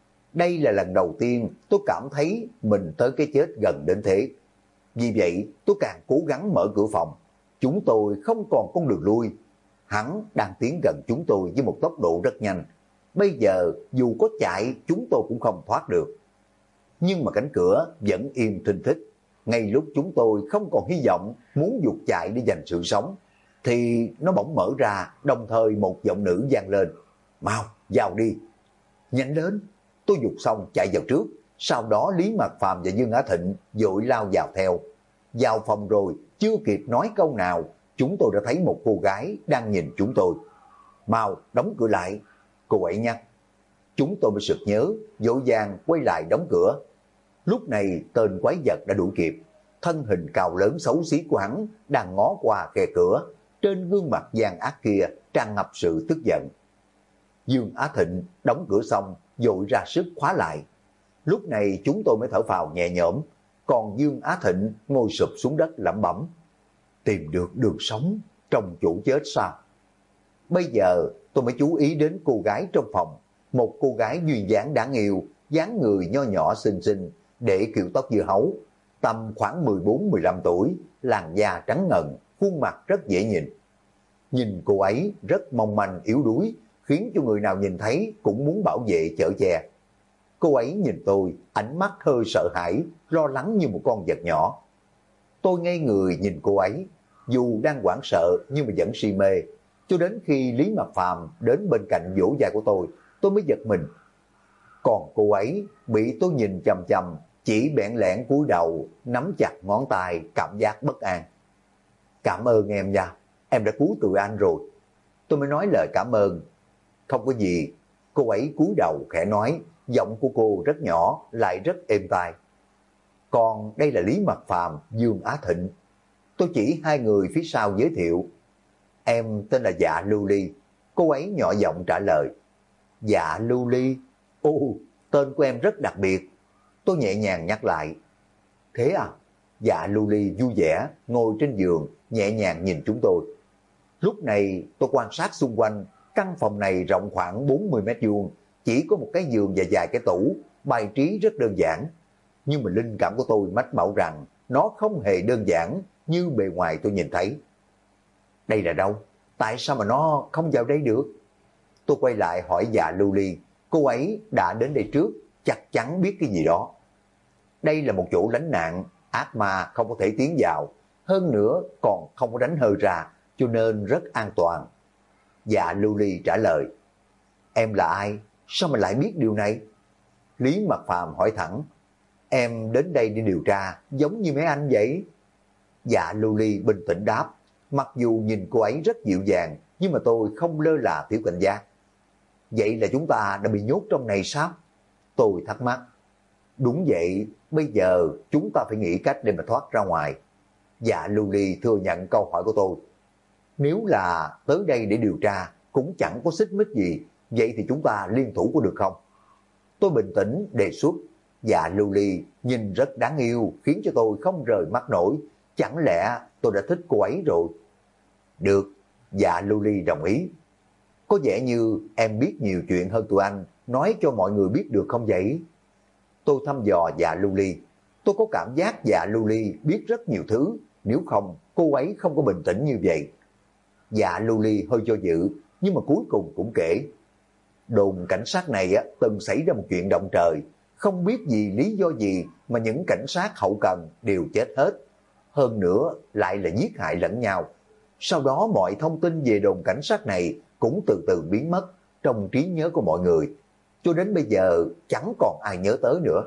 Đây là lần đầu tiên tôi cảm thấy mình tới cái chết gần đến thế. Vì vậy tôi càng cố gắng mở cửa phòng. Chúng tôi không còn con đường lui. Hắn đang tiến gần chúng tôi với một tốc độ rất nhanh. Bây giờ dù có chạy chúng tôi cũng không thoát được. Nhưng mà cánh cửa vẫn im thinh thích. Ngay lúc chúng tôi không còn hy vọng muốn vụt chạy để giành sự sống, thì nó bỗng mở ra, đồng thời một giọng nữ vang lên, mau, vào đi! Nhanh lên! Tôi vụt xong chạy vào trước, sau đó Lý Mật Phàm và Dương Á Thịnh vội lao vào theo. Vào phòng rồi, chưa kịp nói câu nào, chúng tôi đã thấy một cô gái đang nhìn chúng tôi. Mau, đóng cửa lại! Cô ấy nhắc. Chúng tôi mới sực nhớ, vội vàng quay lại đóng cửa. Lúc này tên quái vật đã đuổi kịp. Thân hình cao lớn xấu xí của hắn đang ngó qua khe cửa. Trên gương mặt gian ác kia tràn ngập sự tức giận. Dương Á Thịnh đóng cửa xong, vội ra sức khóa lại. Lúc này chúng tôi mới thở phào nhẹ nhõm. Còn Dương Á Thịnh ngồi sụp xuống đất lẩm bẩm, tìm được đường sống trong chỗ chết sao? Bây giờ tôi mới chú ý đến cô gái trong phòng. Một cô gái duyên dáng đáng yêu, dáng người nho nhỏ xinh xinh, để kiểu tóc dưa hấu, tầm khoảng 14-15 tuổi, làn da trắng ngần, khuôn mặt rất dễ nhìn. Nhìn cô ấy rất mong manh yếu đuối, khiến cho người nào nhìn thấy cũng muốn bảo vệ chở che. Cô ấy nhìn tôi, ánh mắt hơi sợ hãi, lo lắng như một con vật nhỏ. Tôi ngây người nhìn cô ấy, dù đang hoảng sợ nhưng mà vẫn si mê. Cho đến khi Lý Mạc Phàm đến bên cạnh vỗ vai của tôi mới giật mình. Còn cô ấy bị tôi nhìn chằm chằm, chỉ bẽn lẽn cúi đầu, nắm chặt ngón tay, cảm giác bất an. Cảm ơn em nha, em đã cứu tụi anh rồi. Tôi mới nói lời cảm ơn. Không có gì. Cô ấy cúi đầu khẽ nói, giọng của cô rất nhỏ, lại rất êm tai. Còn đây là Lý Mạc Phàm, Dương Á Thịnh. Tôi chỉ hai người phía sau giới thiệu. Em tên là Dạ Lưu Ly. Cô ấy nhỏ giọng trả lời. Dạ Lưu Ly? Ồ, tên của em rất đặc biệt. Tôi nhẹ nhàng nhắc lại. Thế à? Dạ Lưu Ly vui vẻ, ngồi trên giường, nhẹ nhàng nhìn chúng tôi. Lúc này tôi quan sát xung quanh, căn phòng này rộng khoảng 40 mét vuông, chỉ có một cái giường và vài cái tủ, bài trí rất đơn giản. Nhưng mà linh cảm của tôi mách bảo rằng nó không hề đơn giản như bề ngoài tôi nhìn thấy. Đây là đâu? Tại sao mà nó không vào đây được? Tôi quay lại hỏi Dạ Lưu Ly, cô ấy đã đến đây trước, chắc chắn biết cái gì đó. Đây là một chỗ lánh nạn, ác ma không có thể tiến vào, hơn nữa còn không có đánh hơi ra, cho nên rất an toàn. Dạ Lưu Ly trả lời. Em là ai? Sao mà lại biết điều này? Lý Mạc Phàm hỏi thẳng. Em đến đây đi điều tra, giống như mấy anh vậy. Dạ Lưu Ly bình tĩnh đáp. Mặc dù nhìn cô ấy rất dịu dàng, nhưng mà tôi không lơ là thiếu cảnh giác. Vậy là chúng ta đã bị nhốt trong này sao? Tôi thắc mắc. Đúng vậy, bây giờ chúng ta phải nghĩ cách để mà thoát ra ngoài. Dạ Lưu Ly thừa nhận câu hỏi của tôi. Nếu là tới đây để điều tra, cũng chẳng có xích mích gì, vậy thì chúng ta liên thủ có được không? Tôi bình tĩnh đề xuất. Dạ Lưu Ly nhìn rất đáng yêu, khiến cho tôi không rời mắt nổi. Chẳng lẽ tôi đã thích cô ấy rồi? Được, Dạ Lưu Ly đồng ý. Có vẻ như em biết nhiều chuyện hơn tụi anh, nói cho mọi người biết được không vậy? Tôi thăm dò Dạ Lưu Ly. Tôi có cảm giác Dạ Lưu Ly biết rất nhiều thứ, nếu không cô ấy không có bình tĩnh như vậy. Dạ Lưu Ly hơi do dự, nhưng mà cuối cùng cũng kể. Đồn cảnh sát này từng xảy ra một chuyện động trời, không biết vì lý do gì mà những cảnh sát hậu cần đều chết hết. Hơn nữa lại là giết hại lẫn nhau. Sau đó mọi thông tin về đồn cảnh sát này cũng từ từ biến mất trong trí nhớ của mọi người. Cho đến bây giờ chẳng còn ai nhớ tới nữa.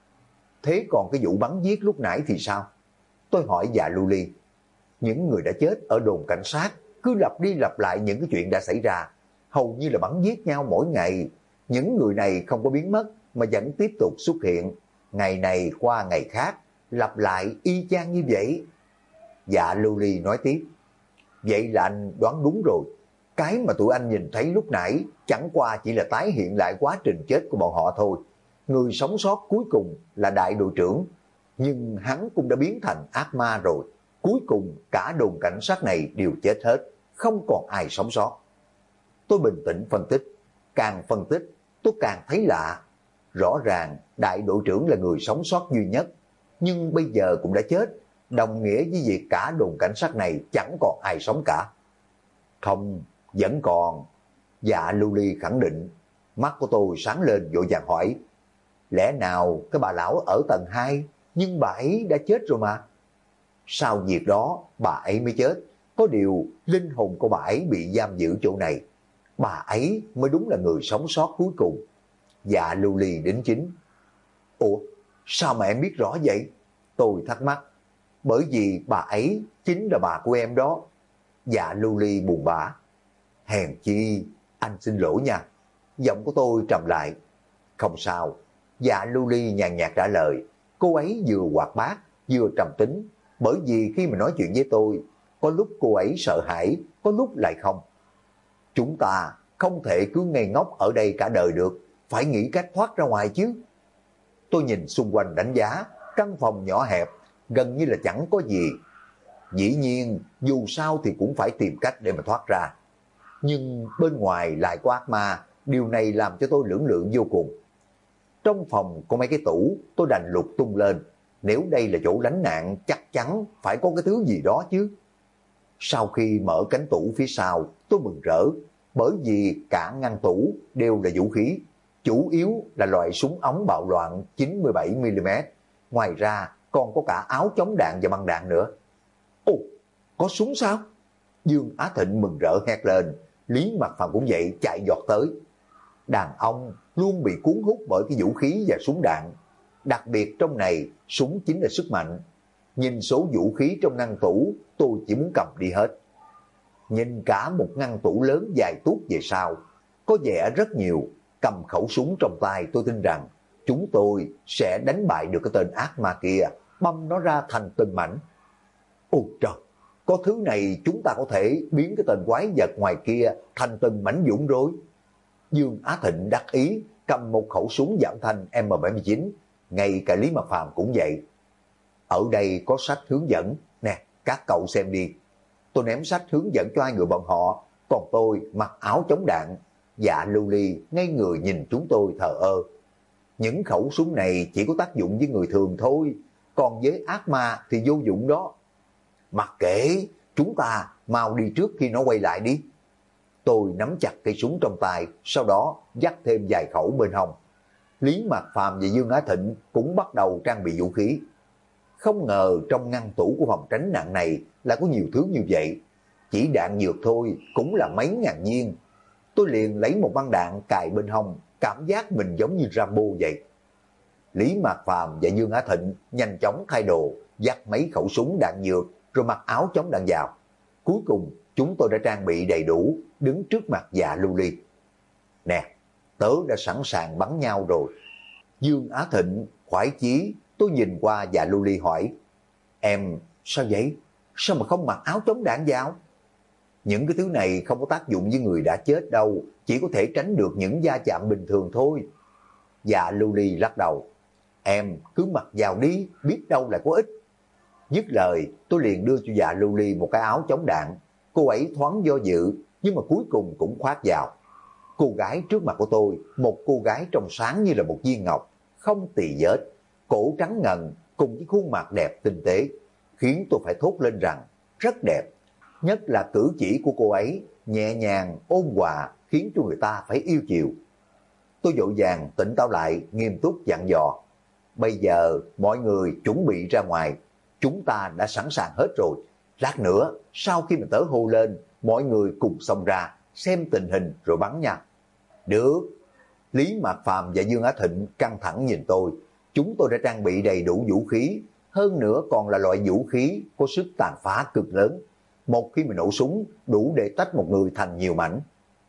Thế còn cái vụ bắn giết lúc nãy thì sao? Tôi hỏi Dạ Lưu Ly. Những người đã chết ở đồn cảnh sát cứ lặp đi lặp lại những cái chuyện đã xảy ra, hầu như là bắn giết nhau mỗi ngày. Những người này không có biến mất mà vẫn tiếp tục xuất hiện, ngày này qua ngày khác, lặp lại y chang như vậy. Dạ Lưu Ly nói tiếp. Vậy là anh đoán đúng rồi. Cái mà tụi anh nhìn thấy lúc nãy chẳng qua chỉ là tái hiện lại quá trình chết của bọn họ thôi. Người sống sót cuối cùng là đại đội trưởng, nhưng hắn cũng đã biến thành ác ma rồi. Cuối cùng cả đồn cảnh sát này đều chết hết, không còn ai sống sót. Tôi bình tĩnh phân tích. Càng phân tích tôi càng thấy lạ. Rõ ràng đại đội trưởng là người sống sót duy nhất, nhưng bây giờ cũng đã chết, đồng nghĩa với việc cả đồn cảnh sát này chẳng còn ai sống cả. Không, vẫn còn. Dạ Lưu Ly khẳng định. Mắt của tôi sáng lên vội vàng hỏi. Lẽ nào cái bà lão ở tầng 2, nhưng bà ấy đã chết rồi mà. Sau việc đó bà ấy mới chết, có điều linh hồn của bà ấy bị giam giữ chỗ này. Bà ấy mới đúng là người sống sót cuối cùng. Dạ Lưu Ly đính chính. Ủa, sao mà em biết rõ vậy? Tôi thắc mắc. Bởi vì bà ấy chính là bà của em đó. Dạ Lưu Ly buồn bã. Hèn chi, anh xin lỗi nha. Giọng của tôi trầm lại. Không sao. Dạ Lưu Ly nhàn nhạt trả lời. Cô ấy vừa hoạt bát, vừa trầm tính. Bởi vì khi mà nói chuyện với tôi, có lúc cô ấy sợ hãi, có lúc lại không. Chúng ta không thể cứ ngây ngốc ở đây cả đời được, phải nghĩ cách thoát ra ngoài chứ. Tôi nhìn xung quanh đánh giá, căn phòng nhỏ hẹp, gần như là chẳng có gì. Dĩ nhiên, dù sao thì cũng phải tìm cách để mà thoát ra. Nhưng bên ngoài lại có ác ma, điều này làm cho tôi lưỡng lự vô cùng. Trong phòng có mấy cái tủ, tôi đành lục tung lên. Nếu đây là chỗ lánh nạn, chắc chắn phải có cái thứ gì đó chứ. Sau khi mở cánh tủ phía sau, tôi mừng rỡ, bởi vì cả ngăn tủ đều là vũ khí. chủ yếu là loại súng ống bạo loạn 97mm, ngoài ra còn có cả áo chống đạn và băng đạn nữa. Ồ, có súng sao? Dương Á Thịnh mừng rỡ hét lên, Lý Mặc Phàm cũng vậy chạy giọt tới. Đàn ông luôn bị cuốn hút bởi cái vũ khí và súng đạn, đặc biệt trong này súng chính là sức mạnh. Nhìn số vũ khí trong ngăn tủ, tôi chỉ muốn cầm đi hết. Nhìn cả một ngăn tủ lớn dài tuốt về sau, có vẻ rất nhiều. Cầm khẩu súng trong tay, tôi tin rằng chúng tôi sẽ đánh bại được cái tên ác ma kia, băm nó ra thành từng mảnh. Ôi trời, có thứ này chúng ta có thể biến cái tên quái vật ngoài kia thành từng mảnh vụn rồi. Dương Á Thịnh đắc ý cầm một khẩu súng giảm thanh M79, ngay cả Lý Mặc Phàm cũng vậy. Ở đây có sách hướng dẫn, nè, các cậu xem đi. Tôi ném sách hướng dẫn cho hai người bọn họ, còn tôi mặc áo chống đạn. Dạ Lưu Ly ngay người nhìn chúng tôi thờ ơ. Những khẩu súng này chỉ có tác dụng với người thường thôi, còn với ác ma thì vô dụng đó. Mặc kệ, chúng ta mau đi trước khi nó quay lại đi. Tôi nắm chặt cây súng trong tay, sau đó dắt thêm vài khẩu bên hông. Lý Mặc Phàm và Dương Á Thịnh cũng bắt đầu trang bị vũ khí. Không ngờ trong ngăn tủ của phòng tránh nạn này là có nhiều thứ như vậy. Chỉ đạn dược thôi cũng là mấy ngàn viên. Tôi liền lấy một băng đạn cài bên hông, cảm giác mình giống như Rambo vậy. Lý Mạc Phàm và Dương Á Thịnh nhanh chóng thay đồ, dắt mấy khẩu súng đạn dược rồi mặc áo chống đạn vào. Cuối cùng chúng tôi đã trang bị đầy đủ, đứng trước mặt Dạ Lưu Ly. Nè, tớ đã sẵn sàng bắn nhau rồi. Dương Á Thịnh khoái chí, tôi nhìn qua Dạ Lưu Ly hỏi, em sao vậy? Sao mà không mặc áo chống đạn vào? Những cái thứ này không có tác dụng với người đã chết đâu, chỉ có thể tránh được những va chạm bình thường thôi. Dạ Lưu Ly lắc đầu, em cứ mặc vào đi, biết đâu lại có ích. Dứt lời, tôi liền đưa cho Dạ Lưu Ly một cái áo chống đạn. Cô ấy thoáng do dự, nhưng mà cuối cùng cũng khoác vào. Cô gái trước mặt của tôi, một cô gái trong sáng như là một viên ngọc, không tì vết, cổ trắng ngần cùng với khuôn mặt đẹp tinh tế, khiến tôi phải thốt lên rằng rất đẹp. Nhất là cử chỉ của cô ấy nhẹ nhàng, ôn hòa, khiến cho người ta phải yêu chiều. Tôi vội vàng tỉnh táo lại, nghiêm túc dặn dò. Bây giờ mọi người chuẩn bị ra ngoài, chúng ta đã sẵn sàng hết rồi. Lát nữa, sau khi mà tớ hô lên, mọi người cùng xông ra, xem tình hình rồi bắn nha. Được. Lý Mạc Phàm và Dương Á Thịnh căng thẳng nhìn tôi. Chúng tôi đã trang bị đầy đủ vũ khí, hơn nữa còn là loại vũ khí có sức tàn phá cực lớn. Một khi mà nổ súng, đủ để tách một người thành nhiều mảnh.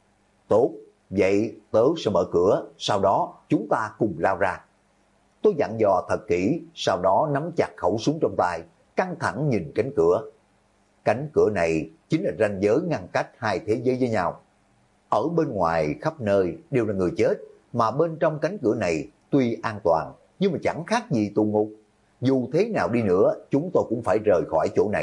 Tốt, vậy tớ sẽ mở cửa, sau đó chúng ta cùng lao ra. Tôi dặn dò thật kỹ, sau đó nắm chặt khẩu súng trong tay, căng thẳng nhìn cánh cửa. Cánh cửa này chính là ranh giới ngăn cách hai thế giới với nhau. Ở bên ngoài khắp nơi đều là người chết, mà bên trong cánh cửa này tuy an toàn, nhưng mà chẳng khác gì tù ngục. Dù thế nào đi nữa, chúng tôi cũng phải rời khỏi chỗ này.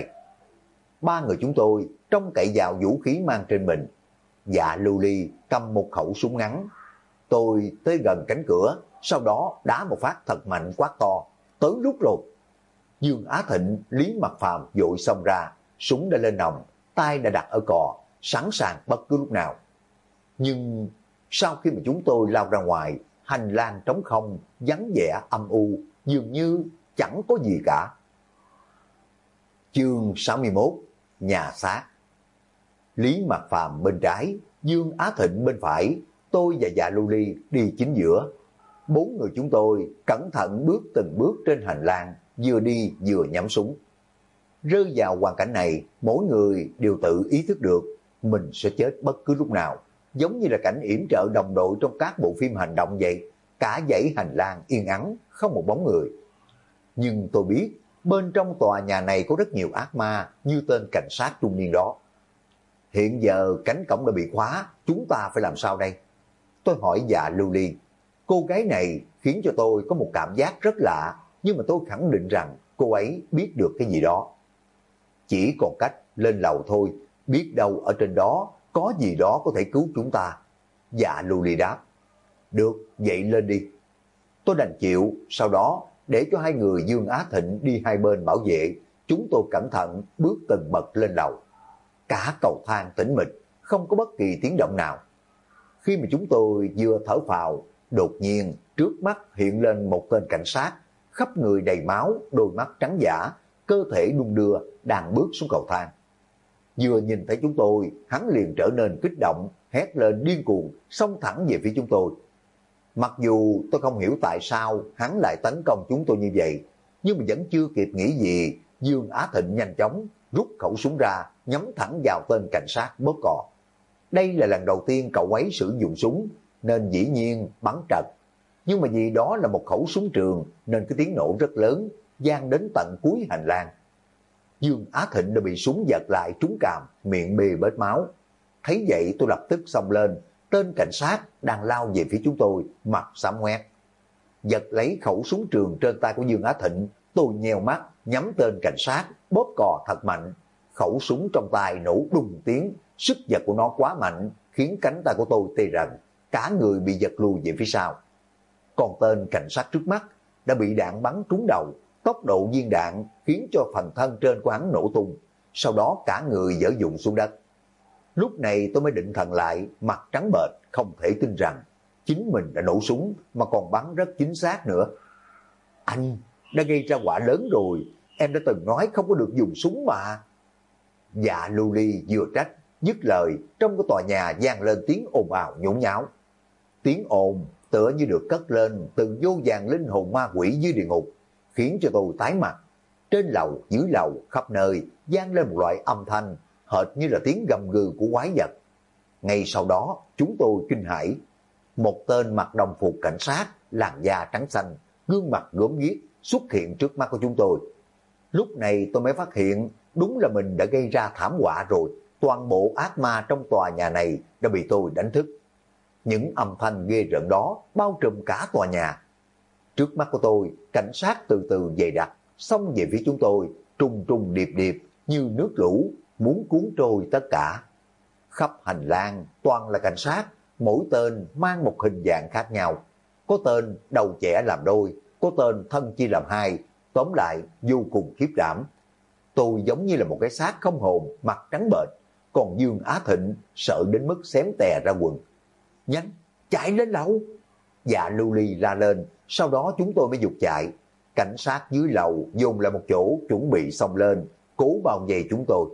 Ba người chúng tôi trông cậy vào vũ khí mang trên mình. Dạ Lưu Ly cầm một khẩu súng ngắn. Tôi tới gần cánh cửa, sau đó đá một phát thật mạnh quát to, tới lúc rồi. Dương Á Thịnh, Lý Mặc Phàm vội xông ra, súng đã lên nòng, tay đã đặt ở cò, sẵn sàng bất cứ lúc nào. Nhưng sau khi mà chúng tôi lao ra ngoài, hành lang trống không, vắng vẻ âm u, dường như chẳng có gì cả. Chương 61, nhà xác. Lý Mạc Phàm bên trái, Dương Á Thịnh bên phải, tôi và Dạ Lưu Ly đi chính giữa. Bốn người chúng tôi cẩn thận bước từng bước trên hành lang, vừa đi vừa nhắm súng. Rơi vào hoàn cảnh này, mỗi người đều tự ý thức được mình sẽ chết bất cứ lúc nào, giống như là cảnh yểm trợ đồng đội trong các bộ phim hành động vậy. Cả dãy hành lang yên ắng, không một bóng người. Nhưng tôi biết, bên trong tòa nhà này có rất nhiều ác ma như tên cảnh sát trung niên đó. Hiện giờ cánh cổng đã bị khóa, chúng ta phải làm sao đây? Tôi hỏi Dạ Lưu Ly. Cô gái này khiến cho tôi có một cảm giác rất lạ, nhưng mà tôi khẳng định rằng cô ấy biết được cái gì đó. Chỉ còn cách lên lầu thôi, biết đâu ở trên đó có gì đó có thể cứu chúng ta. Dạ Lưu Ly đáp. Được, vậy lên đi. Tôi đành chịu, sau đó để cho hai người Dương Á Thịnh đi hai bên bảo vệ, chúng tôi cẩn thận bước từng bậc lên lầu. Cả cầu thang tĩnh mịch, không có bất kỳ tiếng động nào. Khi mà chúng tôi vừa thở phào, Đột nhiên, trước mắt hiện lên một tên cảnh sát, khắp người đầy máu, đôi mắt trắng dã, cơ thể đung đưa, đang bước xuống cầu thang. Vừa nhìn thấy chúng tôi, hắn liền trở nên kích động, hét lên điên cuồng, xông thẳng về phía chúng tôi. Mặc dù tôi không hiểu tại sao hắn lại tấn công chúng tôi như vậy, nhưng mà vẫn chưa kịp nghĩ gì, Dương Á Thịnh nhanh chóng rút khẩu súng ra, nhắm thẳng vào tên cảnh sát bóp cò. Đây là lần đầu tiên cậu ấy sử dụng súng, nên dĩ nhiên bắn trật. Nhưng mà vì đó là một khẩu súng trường, nên cái tiếng nổ rất lớn, vang đến tận cuối hành lang. Dương Á Thịnh đã bị súng giật lại trúng cằm, miệng bê bết máu. Thấy vậy tôi lập tức xông lên, tên cảnh sát đang lao về phía chúng tôi, mặt xám ngoét. Giật lấy khẩu súng trường trên tay của Dương Á Thịnh, tôi nheo mắt, nhắm tên cảnh sát, bóp cò thật mạnh. Khẩu súng trong tay nổ đùng tiếng, sức giật của nó quá mạnh, khiến cánh tay của tôi tê rần, cả người bị giật lùi về phía sau. Còn tên cảnh sát trước mắt đã bị đạn bắn trúng đầu, tốc độ viên đạn khiến cho phần thân trên của hắn nổ tung, sau đó cả người dở dụng xuống đất. Lúc này tôi mới định thần lại, mặt trắng bệch, không thể tin rằng chính mình đã nổ súng mà còn bắn rất chính xác nữa. Anh đã gây ra quả lớn rồi, em đã từng nói không có được dùng súng mà. Dạ Lưu Ly vừa trách, dứt lời trong cái tòa nhà vang lên tiếng ồn ào nhốn nháo. Tiếng ồn tựa như được cất lên từ vô vàn linh hồn ma quỷ dưới địa ngục, khiến cho tôi tái mặt. Trên lầu, dưới lầu, khắp nơi vang lên một loại âm thanh hệt như là tiếng gầm gừ của quái vật. Ngay sau đó, chúng tôi kinh hãi. Một tên mặc đồng phục cảnh sát, làn da trắng xanh, gương mặt gớm ghiếc xuất hiện trước mắt của chúng tôi. Lúc này tôi mới phát hiện đúng là mình đã gây ra thảm họa rồi. Toàn bộ ác ma trong tòa nhà này đã bị tôi đánh thức. Những âm thanh ghê rợn đó bao trùm cả tòa nhà. Trước mắt của tôi, cảnh sát từ từ dày đặc, xông về phía chúng tôi, trùng trùng điệp điệp như nước lũ, muốn cuốn trôi tất cả. Khắp hành lang toàn là cảnh sát, mỗi tên mang một hình dạng khác nhau. Có tên đầu chẻ làm đôi, có tên thân chia làm hai, tóm lại vô cùng khiếp đảm. Tôi giống như là một cái xác không hồn, mặt trắng bệch, còn Dương Á Thịnh sợ đến mức xém tè ra quần. Nhanh, chạy lên lầu! Dạ Lưu Ly la lên, sau đó chúng tôi mới giục chạy. Cảnh sát dưới lầu dồn lại một chỗ chuẩn bị xông lên, cố bao vây chúng tôi.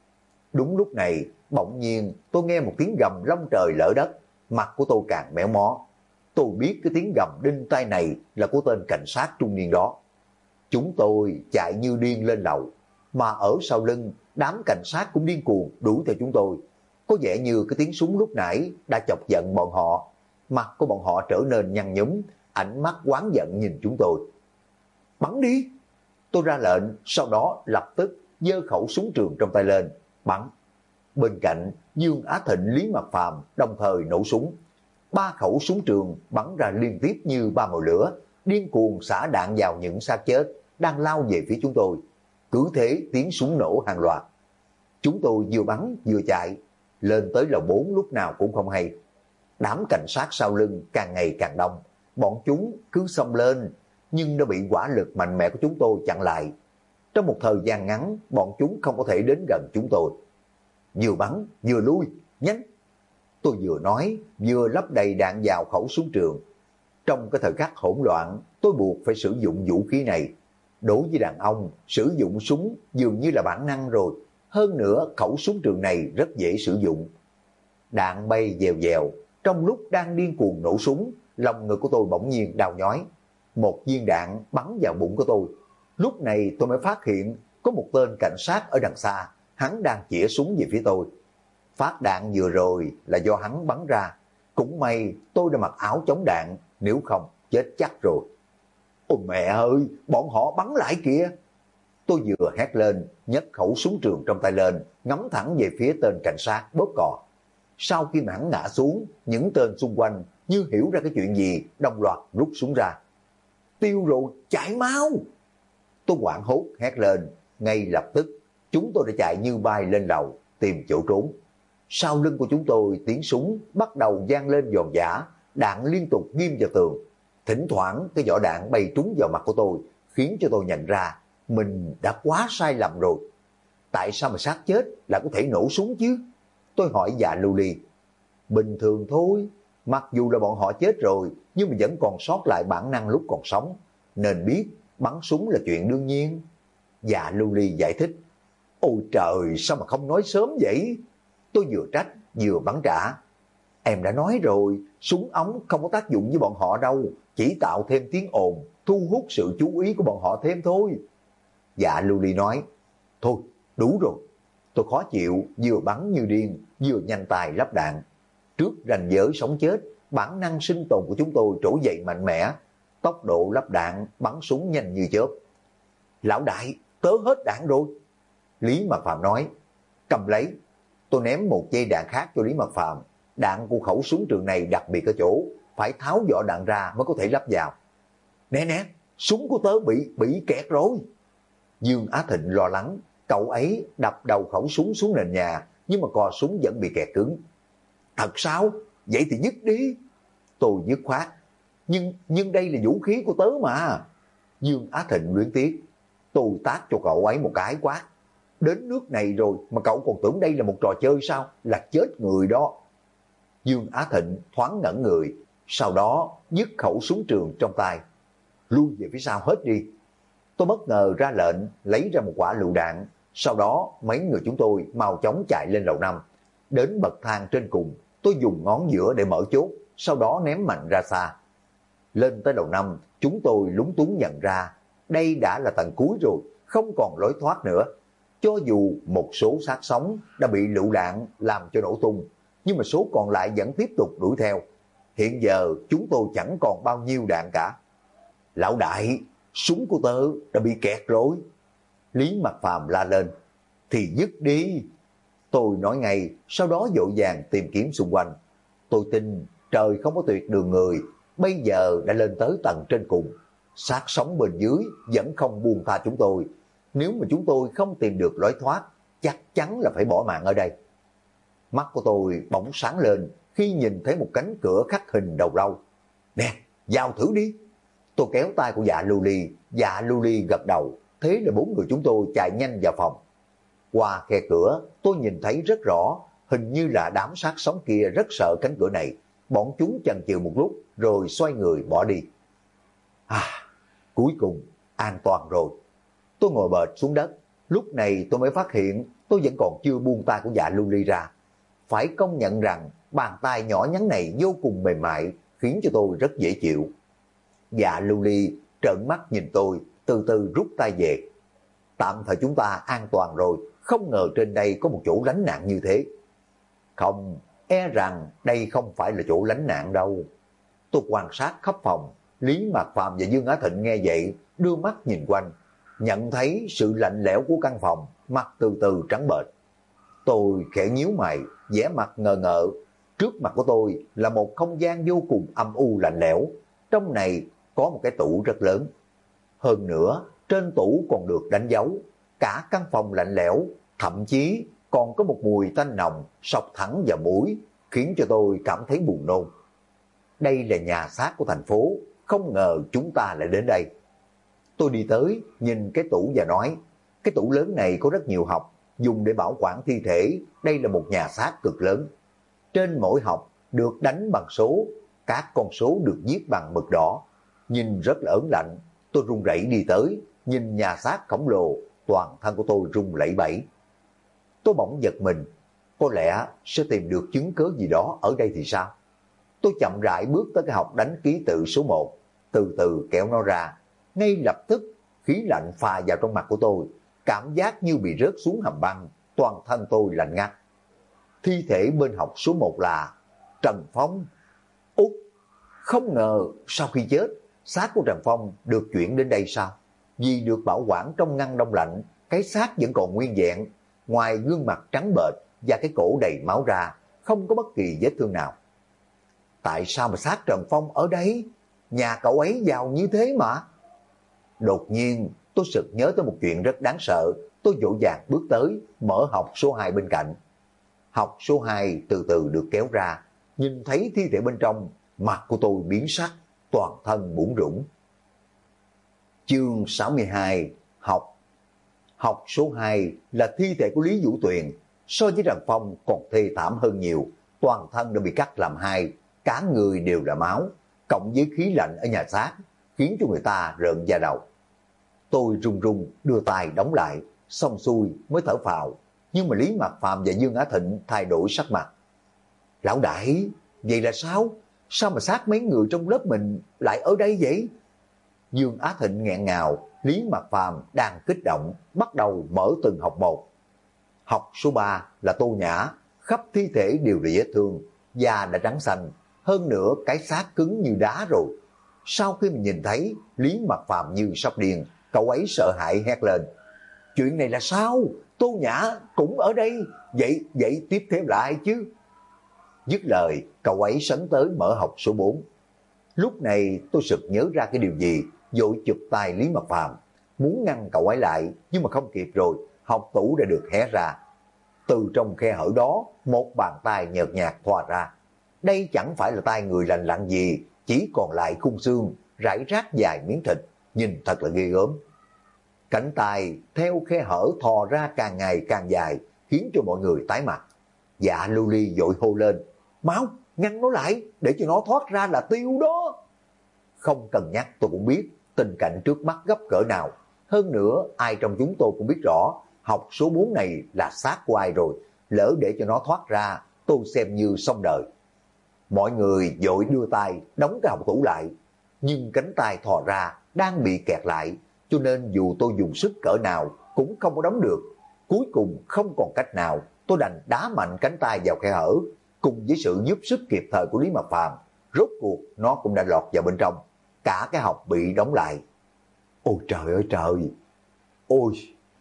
Đúng lúc này, bỗng nhiên tôi nghe một tiếng gầm long trời lở đất, mặt của tôi càng méo mó. Tôi biết cái tiếng gầm đinh tai này là của tên cảnh sát trung niên đó. Chúng tôi chạy như điên lên lầu, mà ở sau lưng đám cảnh sát cũng điên cuồng đuổi theo chúng tôi. Có vẻ như cái tiếng súng lúc nãy đã chọc giận bọn họ. Mặt của bọn họ trở nên nhăn nhúm, ánh mắt oán giận nhìn chúng tôi. Bắn đi! Tôi ra lệnh, sau đó lập tức giơ khẩu súng trường trong tay lên, bắn. Bên cạnh, Dương Á Thịnh, Lý Mạc Phàm đồng thời nổ súng. 3 khẩu súng trường bắn ra liên tiếp như 3 mồi lửa, điên cuồng xả đạn vào những xác chết đang lao về phía chúng tôi. Cứ thế tiếng súng nổ hàng loạt. Chúng tôi vừa bắn vừa chạy, lên tới lầu 4 lúc nào cũng không hay. Đám cảnh sát sau lưng càng ngày càng đông, bọn chúng cứ xông lên, nhưng đã bị quả lực mạnh mẽ của chúng tôi chặn lại. Trong một thời gian ngắn, bọn chúng không có thể đến gần chúng tôi. Vừa bắn, vừa lui, nhanh! Tôi vừa nói, vừa lấp đầy đạn vào khẩu súng trường. Trong cái thời khắc hỗn loạn, tôi buộc phải sử dụng vũ khí này. Đối với đàn ông, sử dụng súng dường như là bản năng rồi. Hơn nữa, khẩu súng trường này rất dễ sử dụng. Đạn bay dèo dèo, trong lúc đang điên cuồng nổ súng, lòng ngực của tôi bỗng nhiên đau nhói. Một viên đạn bắn vào bụng của tôi. Lúc này tôi mới phát hiện có một tên cảnh sát ở đằng xa, hắn đang chĩa súng về phía tôi. Phát đạn vừa rồi là do hắn bắn ra. Cũng may tôi đã mặc áo chống đạn, nếu không chết chắc rồi. Ôi mẹ ơi, bọn họ bắn lại kìa! Tôi vừa hét lên, nhấc khẩu súng trường trong tay lên, ngắm thẳng về phía tên cảnh sát bóp cò. Sau khi mà hắn ngã xuống, những tên xung quanh như hiểu ra cái chuyện gì, đồng loạt rút súng ra. Tiêu rồi, chạy mau! Tôi hoảng hốt hét lên, ngay lập tức chúng tôi đã chạy như bay lên lầu, tìm chỗ trốn. Sau lưng của chúng tôi tiếng súng bắt đầu vang lên giòn giã, đạn liên tục ghim vào tường. Thỉnh thoảng cái vỏ đạn bay trúng vào mặt của tôi, khiến cho tôi nhận ra mình đã quá sai lầm rồi. Tại sao mà xác chết lại có thể nổ súng chứ? Tôi hỏi dạ Lưu Ly. Bình thường thôi, Mặc dù là bọn họ chết rồi, nhưng mà vẫn còn sót lại bản năng lúc còn sống, nên biết bắn súng là chuyện đương nhiên. Dạ Lưu Ly giải thích. Ôi trời, sao mà không nói sớm vậy? Tôi vừa trách, vừa bắn trả. Em đã nói rồi, súng ống không có tác dụng với bọn họ đâu, chỉ tạo thêm tiếng ồn, thu hút sự chú ý của bọn họ thêm thôi. Dạ Lưu Ly nói, thôi, đủ rồi. Tôi khó chịu, vừa bắn như điên, vừa nhanh tay lắp đạn. Trước ranh giới sống chết, bản năng sinh tồn của chúng tôi trỗi dậy mạnh mẽ, tốc độ lắp đạn, bắn súng nhanh như chớp. Lão đại, tớ hết đạn rồi. Lý Mạc Phàm nói, cầm lấy. Tôi ném một dây đạn khác cho Lý Mạc Phàm. Đạn của khẩu súng trường này đặc biệt ở chỗ, phải tháo vỏ đạn ra mới có thể lắp vào. Nè nè, súng của tớ bị kẹt rồi. Dương Á Thịnh lo lắng, cậu ấy đập đầu khẩu súng xuống nền nhà, nhưng mà cò súng vẫn bị kẹt cứng. Thật sao? Vậy thì dứt đi. Tôi dứt khoát. Nhưng đây là vũ khí của tớ mà. Dương Á Thịnh luyến tiếc. Tôi tát cho cậu ấy một cái quát. Đến nước này rồi mà cậu còn tưởng đây là một trò chơi sao? Là chết người đó. Dương Á Thịnh thoáng ngẩn người, sau đó dứt khẩu súng trường trong tay. Lui về phía sau hết đi. Tôi bất ngờ ra lệnh, lấy ra một quả lựu đạn. Sau đó mấy người chúng tôi mau chóng chạy lên lầu 5. Đến bậc thang trên cùng, tôi dùng ngón giữa để mở chốt, sau đó ném mạnh ra xa. Lên tới lầu 5, chúng tôi lúng túng nhận ra, đây đã là tầng cuối rồi, không còn lối thoát nữa. Cho dù một số xác sống đã bị lựu đạn làm cho nổ tung, nhưng mà số còn lại vẫn tiếp tục đuổi theo. Hiện giờ chúng tôi chẳng còn bao nhiêu đạn cả. Lão đại, súng của tớ đã bị kẹt rồi. Lý Mạc Phàm la lên. Thì dứt đi. Tôi nói ngay, sau đó vội vàng tìm kiếm xung quanh. Tôi tin trời không có tuyệt đường người, bây giờ đã lên tới tầng trên cùng. Xác sống bên dưới vẫn không buông tha chúng tôi. Nếu mà chúng tôi không tìm được lối thoát, chắc chắn là phải bỏ mạng ở đây. Mắt của tôi bỗng sáng lên khi nhìn thấy một cánh cửa khắc hình đầu lâu. Nè, vào thử đi. Tôi kéo tay của Dạ Lưu Ly, Dạ Lưu Ly gật đầu, thế là bốn người chúng tôi chạy nhanh vào phòng. Qua khe cửa, tôi nhìn thấy rất rõ, hình như là đám xác sống kia rất sợ cánh cửa này. Bọn chúng chần chừ một lúc, rồi xoay người bỏ đi. Cuối cùng, an toàn rồi. Tôi ngồi bệt xuống đất, lúc này tôi mới phát hiện tôi vẫn còn chưa buông tay của Dạ Lưu Ly ra. Phải công nhận rằng bàn tay nhỏ nhắn này vô cùng mềm mại, khiến cho tôi rất dễ chịu. Dạ Lưu Ly trợn mắt nhìn tôi, từ từ rút tay về. Tạm thời chúng ta an toàn rồi, không ngờ trên đây có một chỗ lánh nạn như thế. Không, e rằng đây không phải là chỗ lánh nạn đâu. Tôi quan sát khắp phòng, Lý Mạc Phàm và Dương Á Thịnh nghe vậy, đưa mắt nhìn quanh, nhận thấy sự lạnh lẽo của căn phòng, mặt từ từ trắng bệch. Tôi khẽ nhíu mày, vẻ mặt ngờ ngợ. Trước mặt của tôi là một không gian vô cùng âm u lạnh lẽo. Trong này có một cái tủ rất lớn. Hơn nữa, trên tủ còn được đánh dấu. Cả căn phòng lạnh lẽo, thậm chí còn có một mùi tanh nồng xộc thẳng vào mũi, khiến cho tôi cảm thấy buồn nôn. Đây là nhà xác của thành phố, không ngờ chúng ta lại đến đây. Tôi đi tới, nhìn cái tủ và nói, cái tủ lớn này có rất nhiều hộc, dùng để bảo quản thi thể, đây là một nhà xác cực lớn. Trên mỗi hộc được đánh bằng số, các con số được viết bằng mực đỏ. Nhìn rất là ớn lạnh, tôi run rẩy đi tới, nhìn nhà xác khổng lồ, toàn thân của tôi run lẩy bẩy. Tôi bỗng giật mình, có lẽ sẽ tìm được chứng cớ gì đó ở đây thì sao? Tôi chậm rãi bước tới cái hộc đánh ký tự số 1, từ từ kéo nó ra. Ngay lập tức, khí lạnh phà vào trong mặt của tôi, cảm giác như bị rớt xuống hầm băng, toàn thân tôi lạnh ngắt. Thi thể bên hộc số 1 là Trần Phong. Út, không ngờ sau khi chết, xác của Trần Phong được chuyển đến đây sao? Vì được bảo quản trong ngăn đông lạnh, cái xác vẫn còn nguyên vẹn, ngoài gương mặt trắng bệch và cái cổ đầy máu ra, không có bất kỳ vết thương nào. Tại sao mà xác Trần Phong ở đây? Nhà cậu ấy giàu như thế mà. Đột nhiên, tôi sực nhớ tới một chuyện rất đáng sợ. Tôi vội vàng bước tới, mở hộc số 2 bên cạnh. Hộc số 2 từ từ được kéo ra, nhìn thấy thi thể bên trong, mặt của tôi biến sắc, toàn thân bủn rủn. Chương 62, Hộc. Hộc số 2 là thi thể của Lý Vũ Tuyền, so với Trần Phong còn thê thảm hơn nhiều, toàn thân đã bị cắt làm hai, cả người đều là máu, cộng với khí lạnh ở nhà xác, khiến cho người ta rợn da đầu. Tôi run run đưa tay đóng lại, xong xuôi mới thở phào, nhưng mà Lý Mạc Phàm và Dương Á Thịnh thay đổi sắc mặt. Lão đại, vậy là sao? Sao mà xác mấy người trong lớp mình lại ở đây vậy? Dương Á Thịnh nghẹn ngào, Lý Mạc Phàm đang kích động, bắt đầu mở từng học một. Học số 3 là Tô Nhã, khắp thi thể đều là vết thương, da đã trắng xanh, hơn nữa cái xác cứng như đá rồi. Sau khi mình nhìn thấy, Lý Mạc Phàm như sắp điên, cậu ấy sợ hãi hét lên. Chuyện này là sao? Tô Nhã cũng ở đây, vậy tiếp theo là ai chứ? Dứt lời, cậu ấy sấn tới mở học số 4. Lúc này tôi sực nhớ ra cái điều gì, vội chụp tay Lý Mạc Phàm, muốn ngăn cậu ấy lại, nhưng mà không kịp rồi, học tủ đã được hé ra. Từ trong khe hở đó, một bàn tay nhợt nhạt thò ra. Đây chẳng phải là tay người lành lặn gì, chỉ còn lại khung xương, rải rác dài miếng thịt, nhìn thật là ghê gớm. Cánh tay theo khe hở thò ra càng ngày càng dài, khiến cho mọi người tái mặt. Dạ Lưu Ly vội hô lên, mau, ngăn nó lại, để cho nó thoát ra là tiêu đó. Không cần nhắc tôi cũng biết, tình cảnh trước mắt gấp cỡ nào. Hơn nữa, ai trong chúng tôi cũng biết rõ, học số 4 này là xác của ai rồi, lỡ để cho nó thoát ra, tôi xem như xong đời. Mọi người vội đưa tay, đóng cái học tủ lại, nhưng cánh tay thò ra, đang bị kẹt lại, cho nên dù tôi dùng sức cỡ nào, cũng không có đóng được. Cuối cùng không còn cách nào, tôi đành đá mạnh cánh tay vào khe hở, cùng với sự giúp sức kịp thời của Lý Mạc Phàm, rốt cuộc nó cũng đã lọt vào bên trong, cả cái học bị đóng lại. Ôi trời ơi trời, ôi,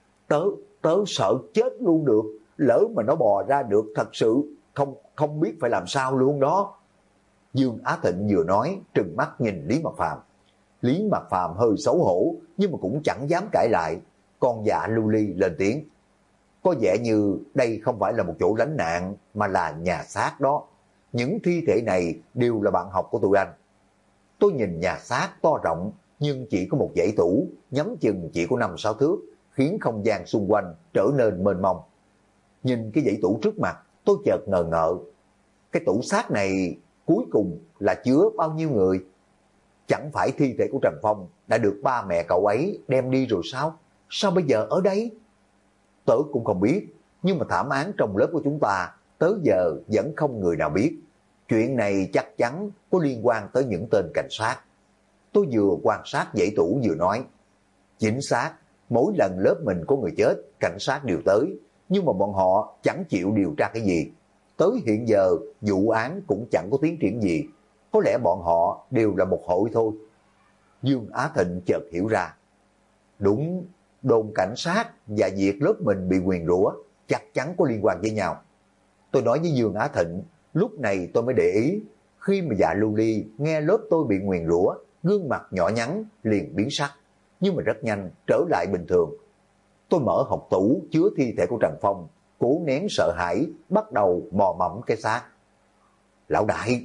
tớ sợ chết luôn được, lỡ mà nó bò ra được thật sự không biết phải làm sao luôn đó. Dương Á Thịnh vừa nói, trừng mắt nhìn Lý Mạc Phàm. Lý Mạc Phàm hơi xấu hổ, nhưng mà cũng chẳng dám cãi lại. Con Dạ Lưu Ly lên tiếng. Có vẻ như đây không phải là một chỗ lánh nạn, mà là nhà xác đó. Những thi thể này đều là bạn học của tụi anh. Tôi nhìn nhà xác to rộng, nhưng chỉ có một dãy tủ, nhắm chừng chỉ có 5-6 thước, khiến không gian xung quanh trở nên mênh mông. Nhìn cái dãy tủ trước mặt, tôi chợt ngờ ngợ. Cái tủ xác này cuối cùng là chứa bao nhiêu người? Chẳng phải thi thể của Trần Phong đã được ba mẹ cậu ấy đem đi rồi sao? Sao bây giờ ở đây? Tớ cũng không biết, nhưng mà thảm án trong lớp của chúng ta tới giờ vẫn không người nào biết. Chuyện này chắc chắn có liên quan tới những tên cảnh sát. Tôi vừa quan sát dãy tủ vừa nói. Chính xác, mỗi lần lớp mình có người chết, cảnh sát đều tới, nhưng mà bọn họ chẳng chịu điều tra cái gì. Tới hiện giờ, vụ án cũng chẳng có tiến triển gì. Có lẽ bọn họ đều là một hội thôi. Dương Á Thịnh chợt hiểu ra. Đúng, đồn cảnh sát và việc lớp mình bị nguyền rủa chắc chắn có liên quan với nhau. Tôi nói với Dương Á Thịnh, lúc này tôi mới để ý, khi mà Dạ Lưu Ly nghe lớp tôi bị nguyền rủa, gương mặt nhỏ nhắn liền biến sắc, nhưng mà rất nhanh trở lại bình thường. Tôi mở hộc tủ chứa thi thể của Trần Phong, cố nén sợ hãi, bắt đầu mò mẫm cái xác. Lão đại,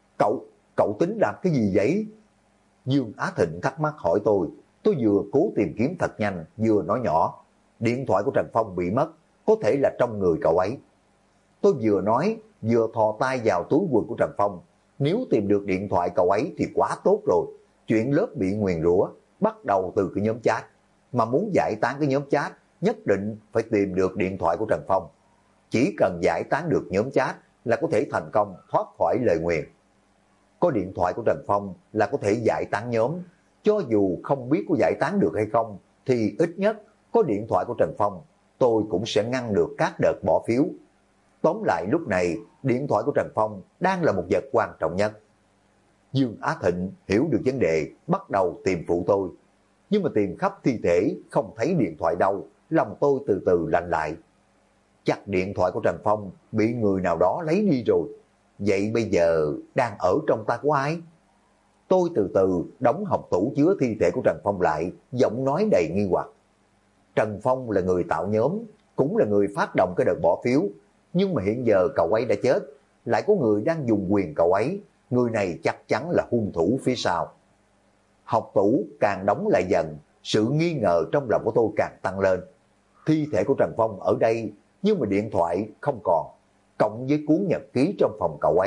cậu tính làm cái gì vậy? Dương Á Thịnh thắc mắc hỏi tôi vừa cố tìm kiếm thật nhanh, vừa nói nhỏ. Điện thoại của Trần Phong bị mất, có thể là trong người cậu ấy. Tôi vừa nói, vừa thò tay vào túi quần của Trần Phong. Nếu tìm được điện thoại cậu ấy thì quá tốt rồi. Chuyện lớp bị nguyền rủa bắt đầu từ cái nhóm chat. Mà muốn giải tán cái nhóm chat, nhất định phải tìm được điện thoại của Trần Phong. Chỉ cần giải tán được nhóm chat là có thể thành công thoát khỏi lời nguyền. Có điện thoại của Trần Phong là có thể giải tán nhóm. Cho dù không biết có giải tán được hay không, thì ít nhất có điện thoại của Trần Phong, tôi cũng sẽ ngăn được các đợt bỏ phiếu. Tóm lại lúc này, điện thoại của Trần Phong đang là một vật quan trọng nhất. Dương Á Thịnh hiểu được vấn đề, bắt đầu tìm phụ tôi. Nhưng mà tìm khắp thi thể, không thấy điện thoại đâu, lòng tôi từ từ lạnh lại. Chắc điện thoại của Trần Phong bị người nào đó lấy đi rồi. Vậy bây giờ đang ở trong tay của ai? Tôi từ từ đóng hộc tủ chứa thi thể của Trần Phong lại, giọng nói đầy nghi hoặc. Trần Phong là người tạo nhóm, cũng là người phát động cái đợt bỏ phiếu. Nhưng mà hiện giờ cậu ấy đã chết, lại có người đang dùng quyền cậu ấy. Người này chắc chắn là hung thủ phía sau. Hộc tủ càng đóng lại dần, sự nghi ngờ trong lòng của tôi càng tăng lên. Thi thể của Trần Phong ở đây, nhưng mà điện thoại không còn. Cộng với cuốn nhật ký trong phòng cậu ấy,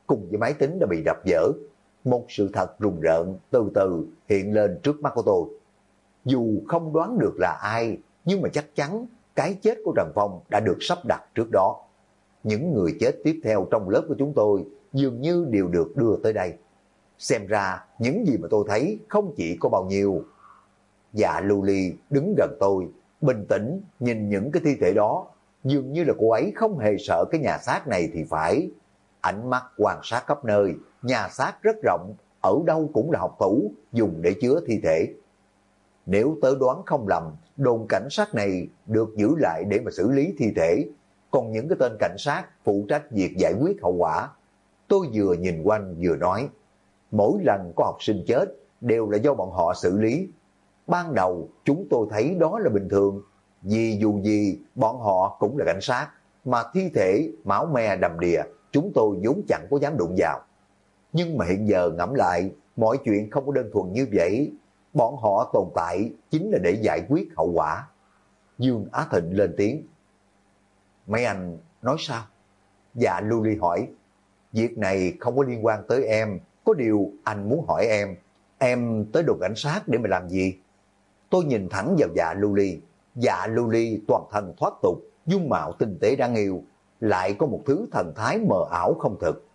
cùng với máy tính đã bị đập vỡ. Một sự thật rùng rợn từ từ hiện lên trước mắt của tôi. Dù không đoán được là ai, nhưng mà chắc chắn cái chết của Trần Phong đã được sắp đặt trước đó. Những người chết tiếp theo trong lớp của chúng tôi dường như đều được đưa tới đây. Xem ra những gì mà tôi thấy không chỉ có bao nhiêu. Dạ Lưu Ly đứng gần tôi, bình tĩnh nhìn những cái thi thể đó. Dường như là cô ấy không hề sợ cái nhà xác này thì phải. Ánh mắt quan sát khắp nơi, nhà xác rất rộng, ở đâu cũng là học tủ dùng để chứa thi thể. Nếu tớ đoán không lầm, đồn cảnh sát này được giữ lại để mà xử lý thi thể, còn những cái tên cảnh sát phụ trách việc giải quyết hậu quả. Tôi vừa nhìn quanh vừa nói, mỗi lần có học sinh chết đều là do bọn họ xử lý. Ban đầu chúng tôi thấy đó là bình thường, vì dù gì bọn họ cũng là cảnh sát, mà thi thể máu me đầm đìa chúng tôi vốn chẳng có dám đụng vào. Nhưng mà hiện giờ ngẫm lại, mọi chuyện không có đơn thuần như vậy. Bọn họ tồn tại chính là để giải quyết hậu quả. Dương Á Thịnh lên tiếng. Mấy anh nói sao? Dạ Lưu Ly hỏi. Việc này không có liên quan tới em, có điều anh muốn hỏi em tới đồn cảnh sát để mà làm gì? Tôi nhìn thẳng vào dạ Lưu Ly. Dạ Lưu Ly toàn thân thoát tục, dung mạo tinh tế đáng yêu, lại có một thứ thần thái mờ ảo không thực.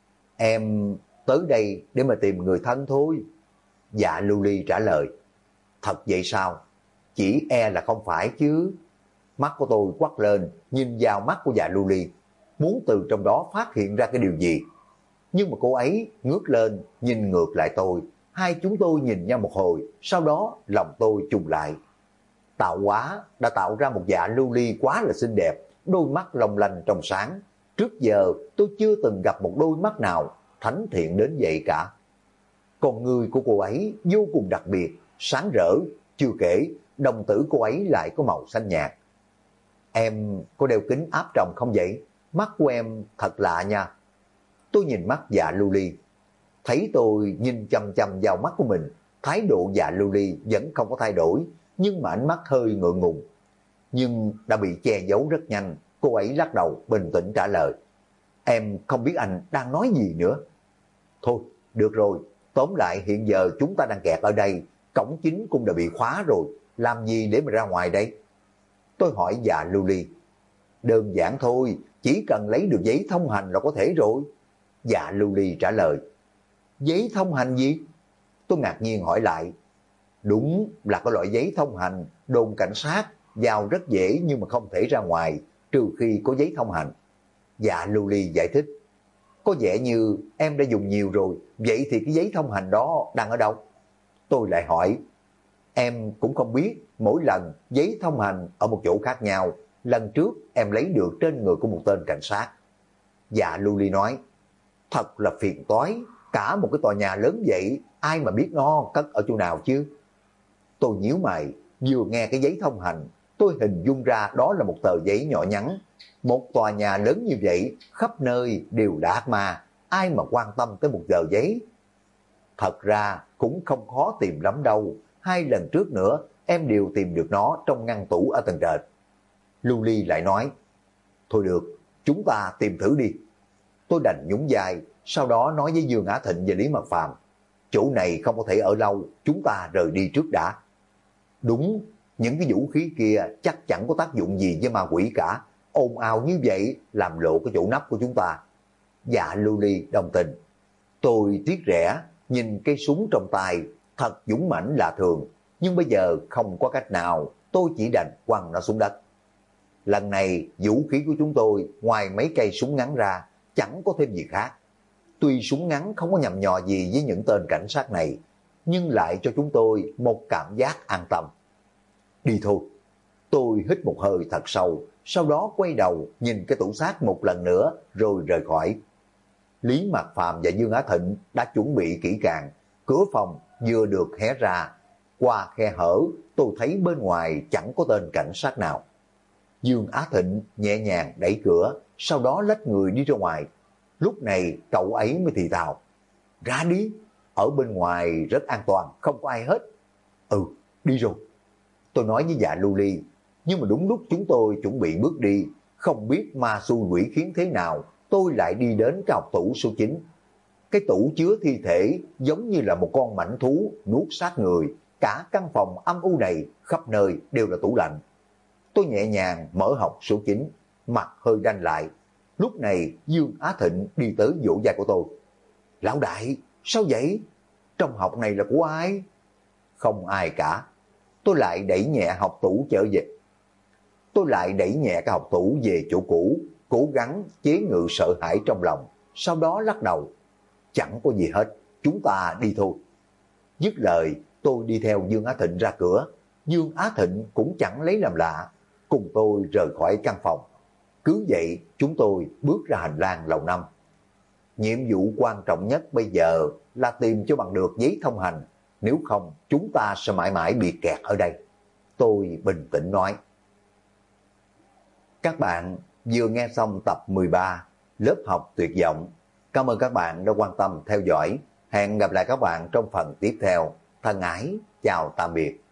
Em tới đây để mà tìm người thân thôi. Dạ Lưu Ly trả lời. Thật vậy sao? Chỉ e là không phải chứ. Mắt của tôi quắt lên, nhìn vào mắt của dạ Lưu Ly, muốn từ trong đó phát hiện ra cái điều gì. Nhưng mà cô ấy ngước lên, nhìn ngược lại tôi. Hai chúng tôi nhìn nhau một hồi, sau đó lòng tôi trùng lại. Tạo hóa đã tạo ra một dạ Lưu Ly quá là xinh đẹp, đôi mắt long lanh trong sáng. Trước giờ tôi chưa từng gặp một đôi mắt nào thánh thiện đến vậy cả. Con người của cô ấy vô cùng đặc biệt, sáng rỡ, chưa kể đồng tử cô ấy lại có màu xanh nhạt. Em có đeo kính áp tròng không vậy? Mắt của em thật lạ nha. Tôi nhìn mắt dạ Lưu Ly. Thấy tôi nhìn chăm chăm vào mắt của mình, thái độ dạ Lưu Ly vẫn không có thay đổi, nhưng mà ánh mắt hơi ngượng ngùng. Nhưng đã bị che giấu rất nhanh, cô ấy lắc đầu bình tĩnh trả lời. Em không biết anh đang nói gì nữa. Thôi, được rồi, tóm lại hiện giờ chúng ta đang kẹt ở đây, cổng chính cũng đã bị khóa rồi, làm gì để mà ra ngoài đây? Tôi hỏi dạ Lưu Ly. Đơn giản thôi, chỉ cần lấy được giấy thông hành là có thể rồi. Dạ Lưu Ly trả lời. Giấy thông hành gì? Tôi ngạc nhiên hỏi lại. Đúng là có loại giấy thông hành, đồn cảnh sát, vào rất dễ nhưng mà không thể ra ngoài, trừ khi có giấy thông hành. Dạ Lưu Ly giải thích. Có vẻ như em đã dùng nhiều rồi, vậy thì cái giấy thông hành đó đang ở đâu? Tôi lại hỏi. Em cũng không biết, mỗi lần giấy thông hành ở một chỗ khác nhau, lần trước em lấy được trên người của một tên cảnh sát. Dạ Lưu Ly nói. Thật là phiền toái, cả một cái tòa nhà lớn vậy, ai mà biết nó cất ở chỗ nào chứ? Tôi nhíu mày, vừa nghe cái giấy thông hành, tôi hình dung ra đó là một tờ giấy nhỏ nhắn. Một tòa nhà lớn như vậy, khắp nơi đều là ác ma, ai mà quan tâm tới một tờ giấy? Thật ra cũng không khó tìm lắm đâu, 2 lần trước nữa em đều tìm được nó trong ngăn tủ ở tầng trệt. Lưu Ly lại nói. Thôi được, chúng ta tìm thử đi. Tôi đành nhún vai, sau đó nói với Dương Á Thịnh và Lý Mật Phàm. Chỗ này không có thể ở lâu, chúng ta rời đi trước đã. Đúng, những cái vũ khí kia chắc chẳng có tác dụng gì với ma quỷ cả. Ồn ào như vậy làm lộ cái chỗ nắp của chúng ta. Dạ Lưu Ly đồng tình. Tôi tiếc rẻ, nhìn cây súng trong tay, thật dũng mãnh lạ thường. Nhưng bây giờ không có cách nào, tôi chỉ đành quăng nó xuống đất. Lần này vũ khí của chúng tôi ngoài mấy cây súng ngắn ra, chẳng có thêm gì khác. Tuy súng ngắn không có nhằm nhò gì với những tên cảnh sát này, nhưng lại cho chúng tôi một cảm giác an tâm. Đi thôi. Tôi hít một hơi thật sâu, sau đó quay đầu nhìn cái tủ xác một lần nữa rồi rời khỏi. Lý Mạc Phàm và Dương Á Thịnh đã chuẩn bị kỹ càng, cửa phòng vừa được hé ra. Qua khe hở, tôi thấy bên ngoài chẳng có tên cảnh sát nào. Dương Á Thịnh nhẹ nhàng đẩy cửa, sau đó lách người đi ra ngoài. Lúc này cậu ấy mới thì thào. Ra đi, ở bên ngoài rất an toàn, không có ai hết. Ừ, đi rồi. Tôi nói với dạ Lưu Ly, nhưng mà đúng lúc chúng tôi chuẩn bị bước đi, không biết ma xui quỷ khiến thế nào, tôi lại đi đến cái học tủ số 9. Cái tủ chứa thi thể giống như là một con mãnh thú nuốt xác người, cả căn phòng âm u này khắp nơi đều là tủ lạnh. Tôi nhẹ nhàng mở hộc số 9, mặt hơi đanh lại. Lúc này Dương Á Thịnh đi tới vỗ vai của tôi. Lão đại, sao vậy? Trong hộc này là của ai? Không ai cả. Tôi lại đẩy nhẹ hộc tủ trở về. Tôi lại đẩy nhẹ cái hộc tủ về chỗ cũ, cố gắng chế ngự sợ hãi trong lòng, sau đó lắc đầu. Chẳng có gì hết, chúng ta đi thôi. Dứt lời, tôi đi theo Dương Á Thịnh ra cửa. Dương Á Thịnh cũng chẳng lấy làm lạ, cùng tôi rời khỏi căn phòng. Cứ vậy, chúng tôi bước ra hành lang lầu 5. Nhiệm vụ quan trọng nhất bây giờ là tìm cho bằng được giấy thông hành, nếu không chúng ta sẽ mãi mãi bị kẹt ở đây. Tôi bình tĩnh nói. Các bạn vừa nghe xong tập 13 lớp học tuyệt vọng. Cảm ơn các bạn đã quan tâm theo dõi. Hẹn gặp lại các bạn trong phần tiếp theo. Thân ái, chào tạm biệt.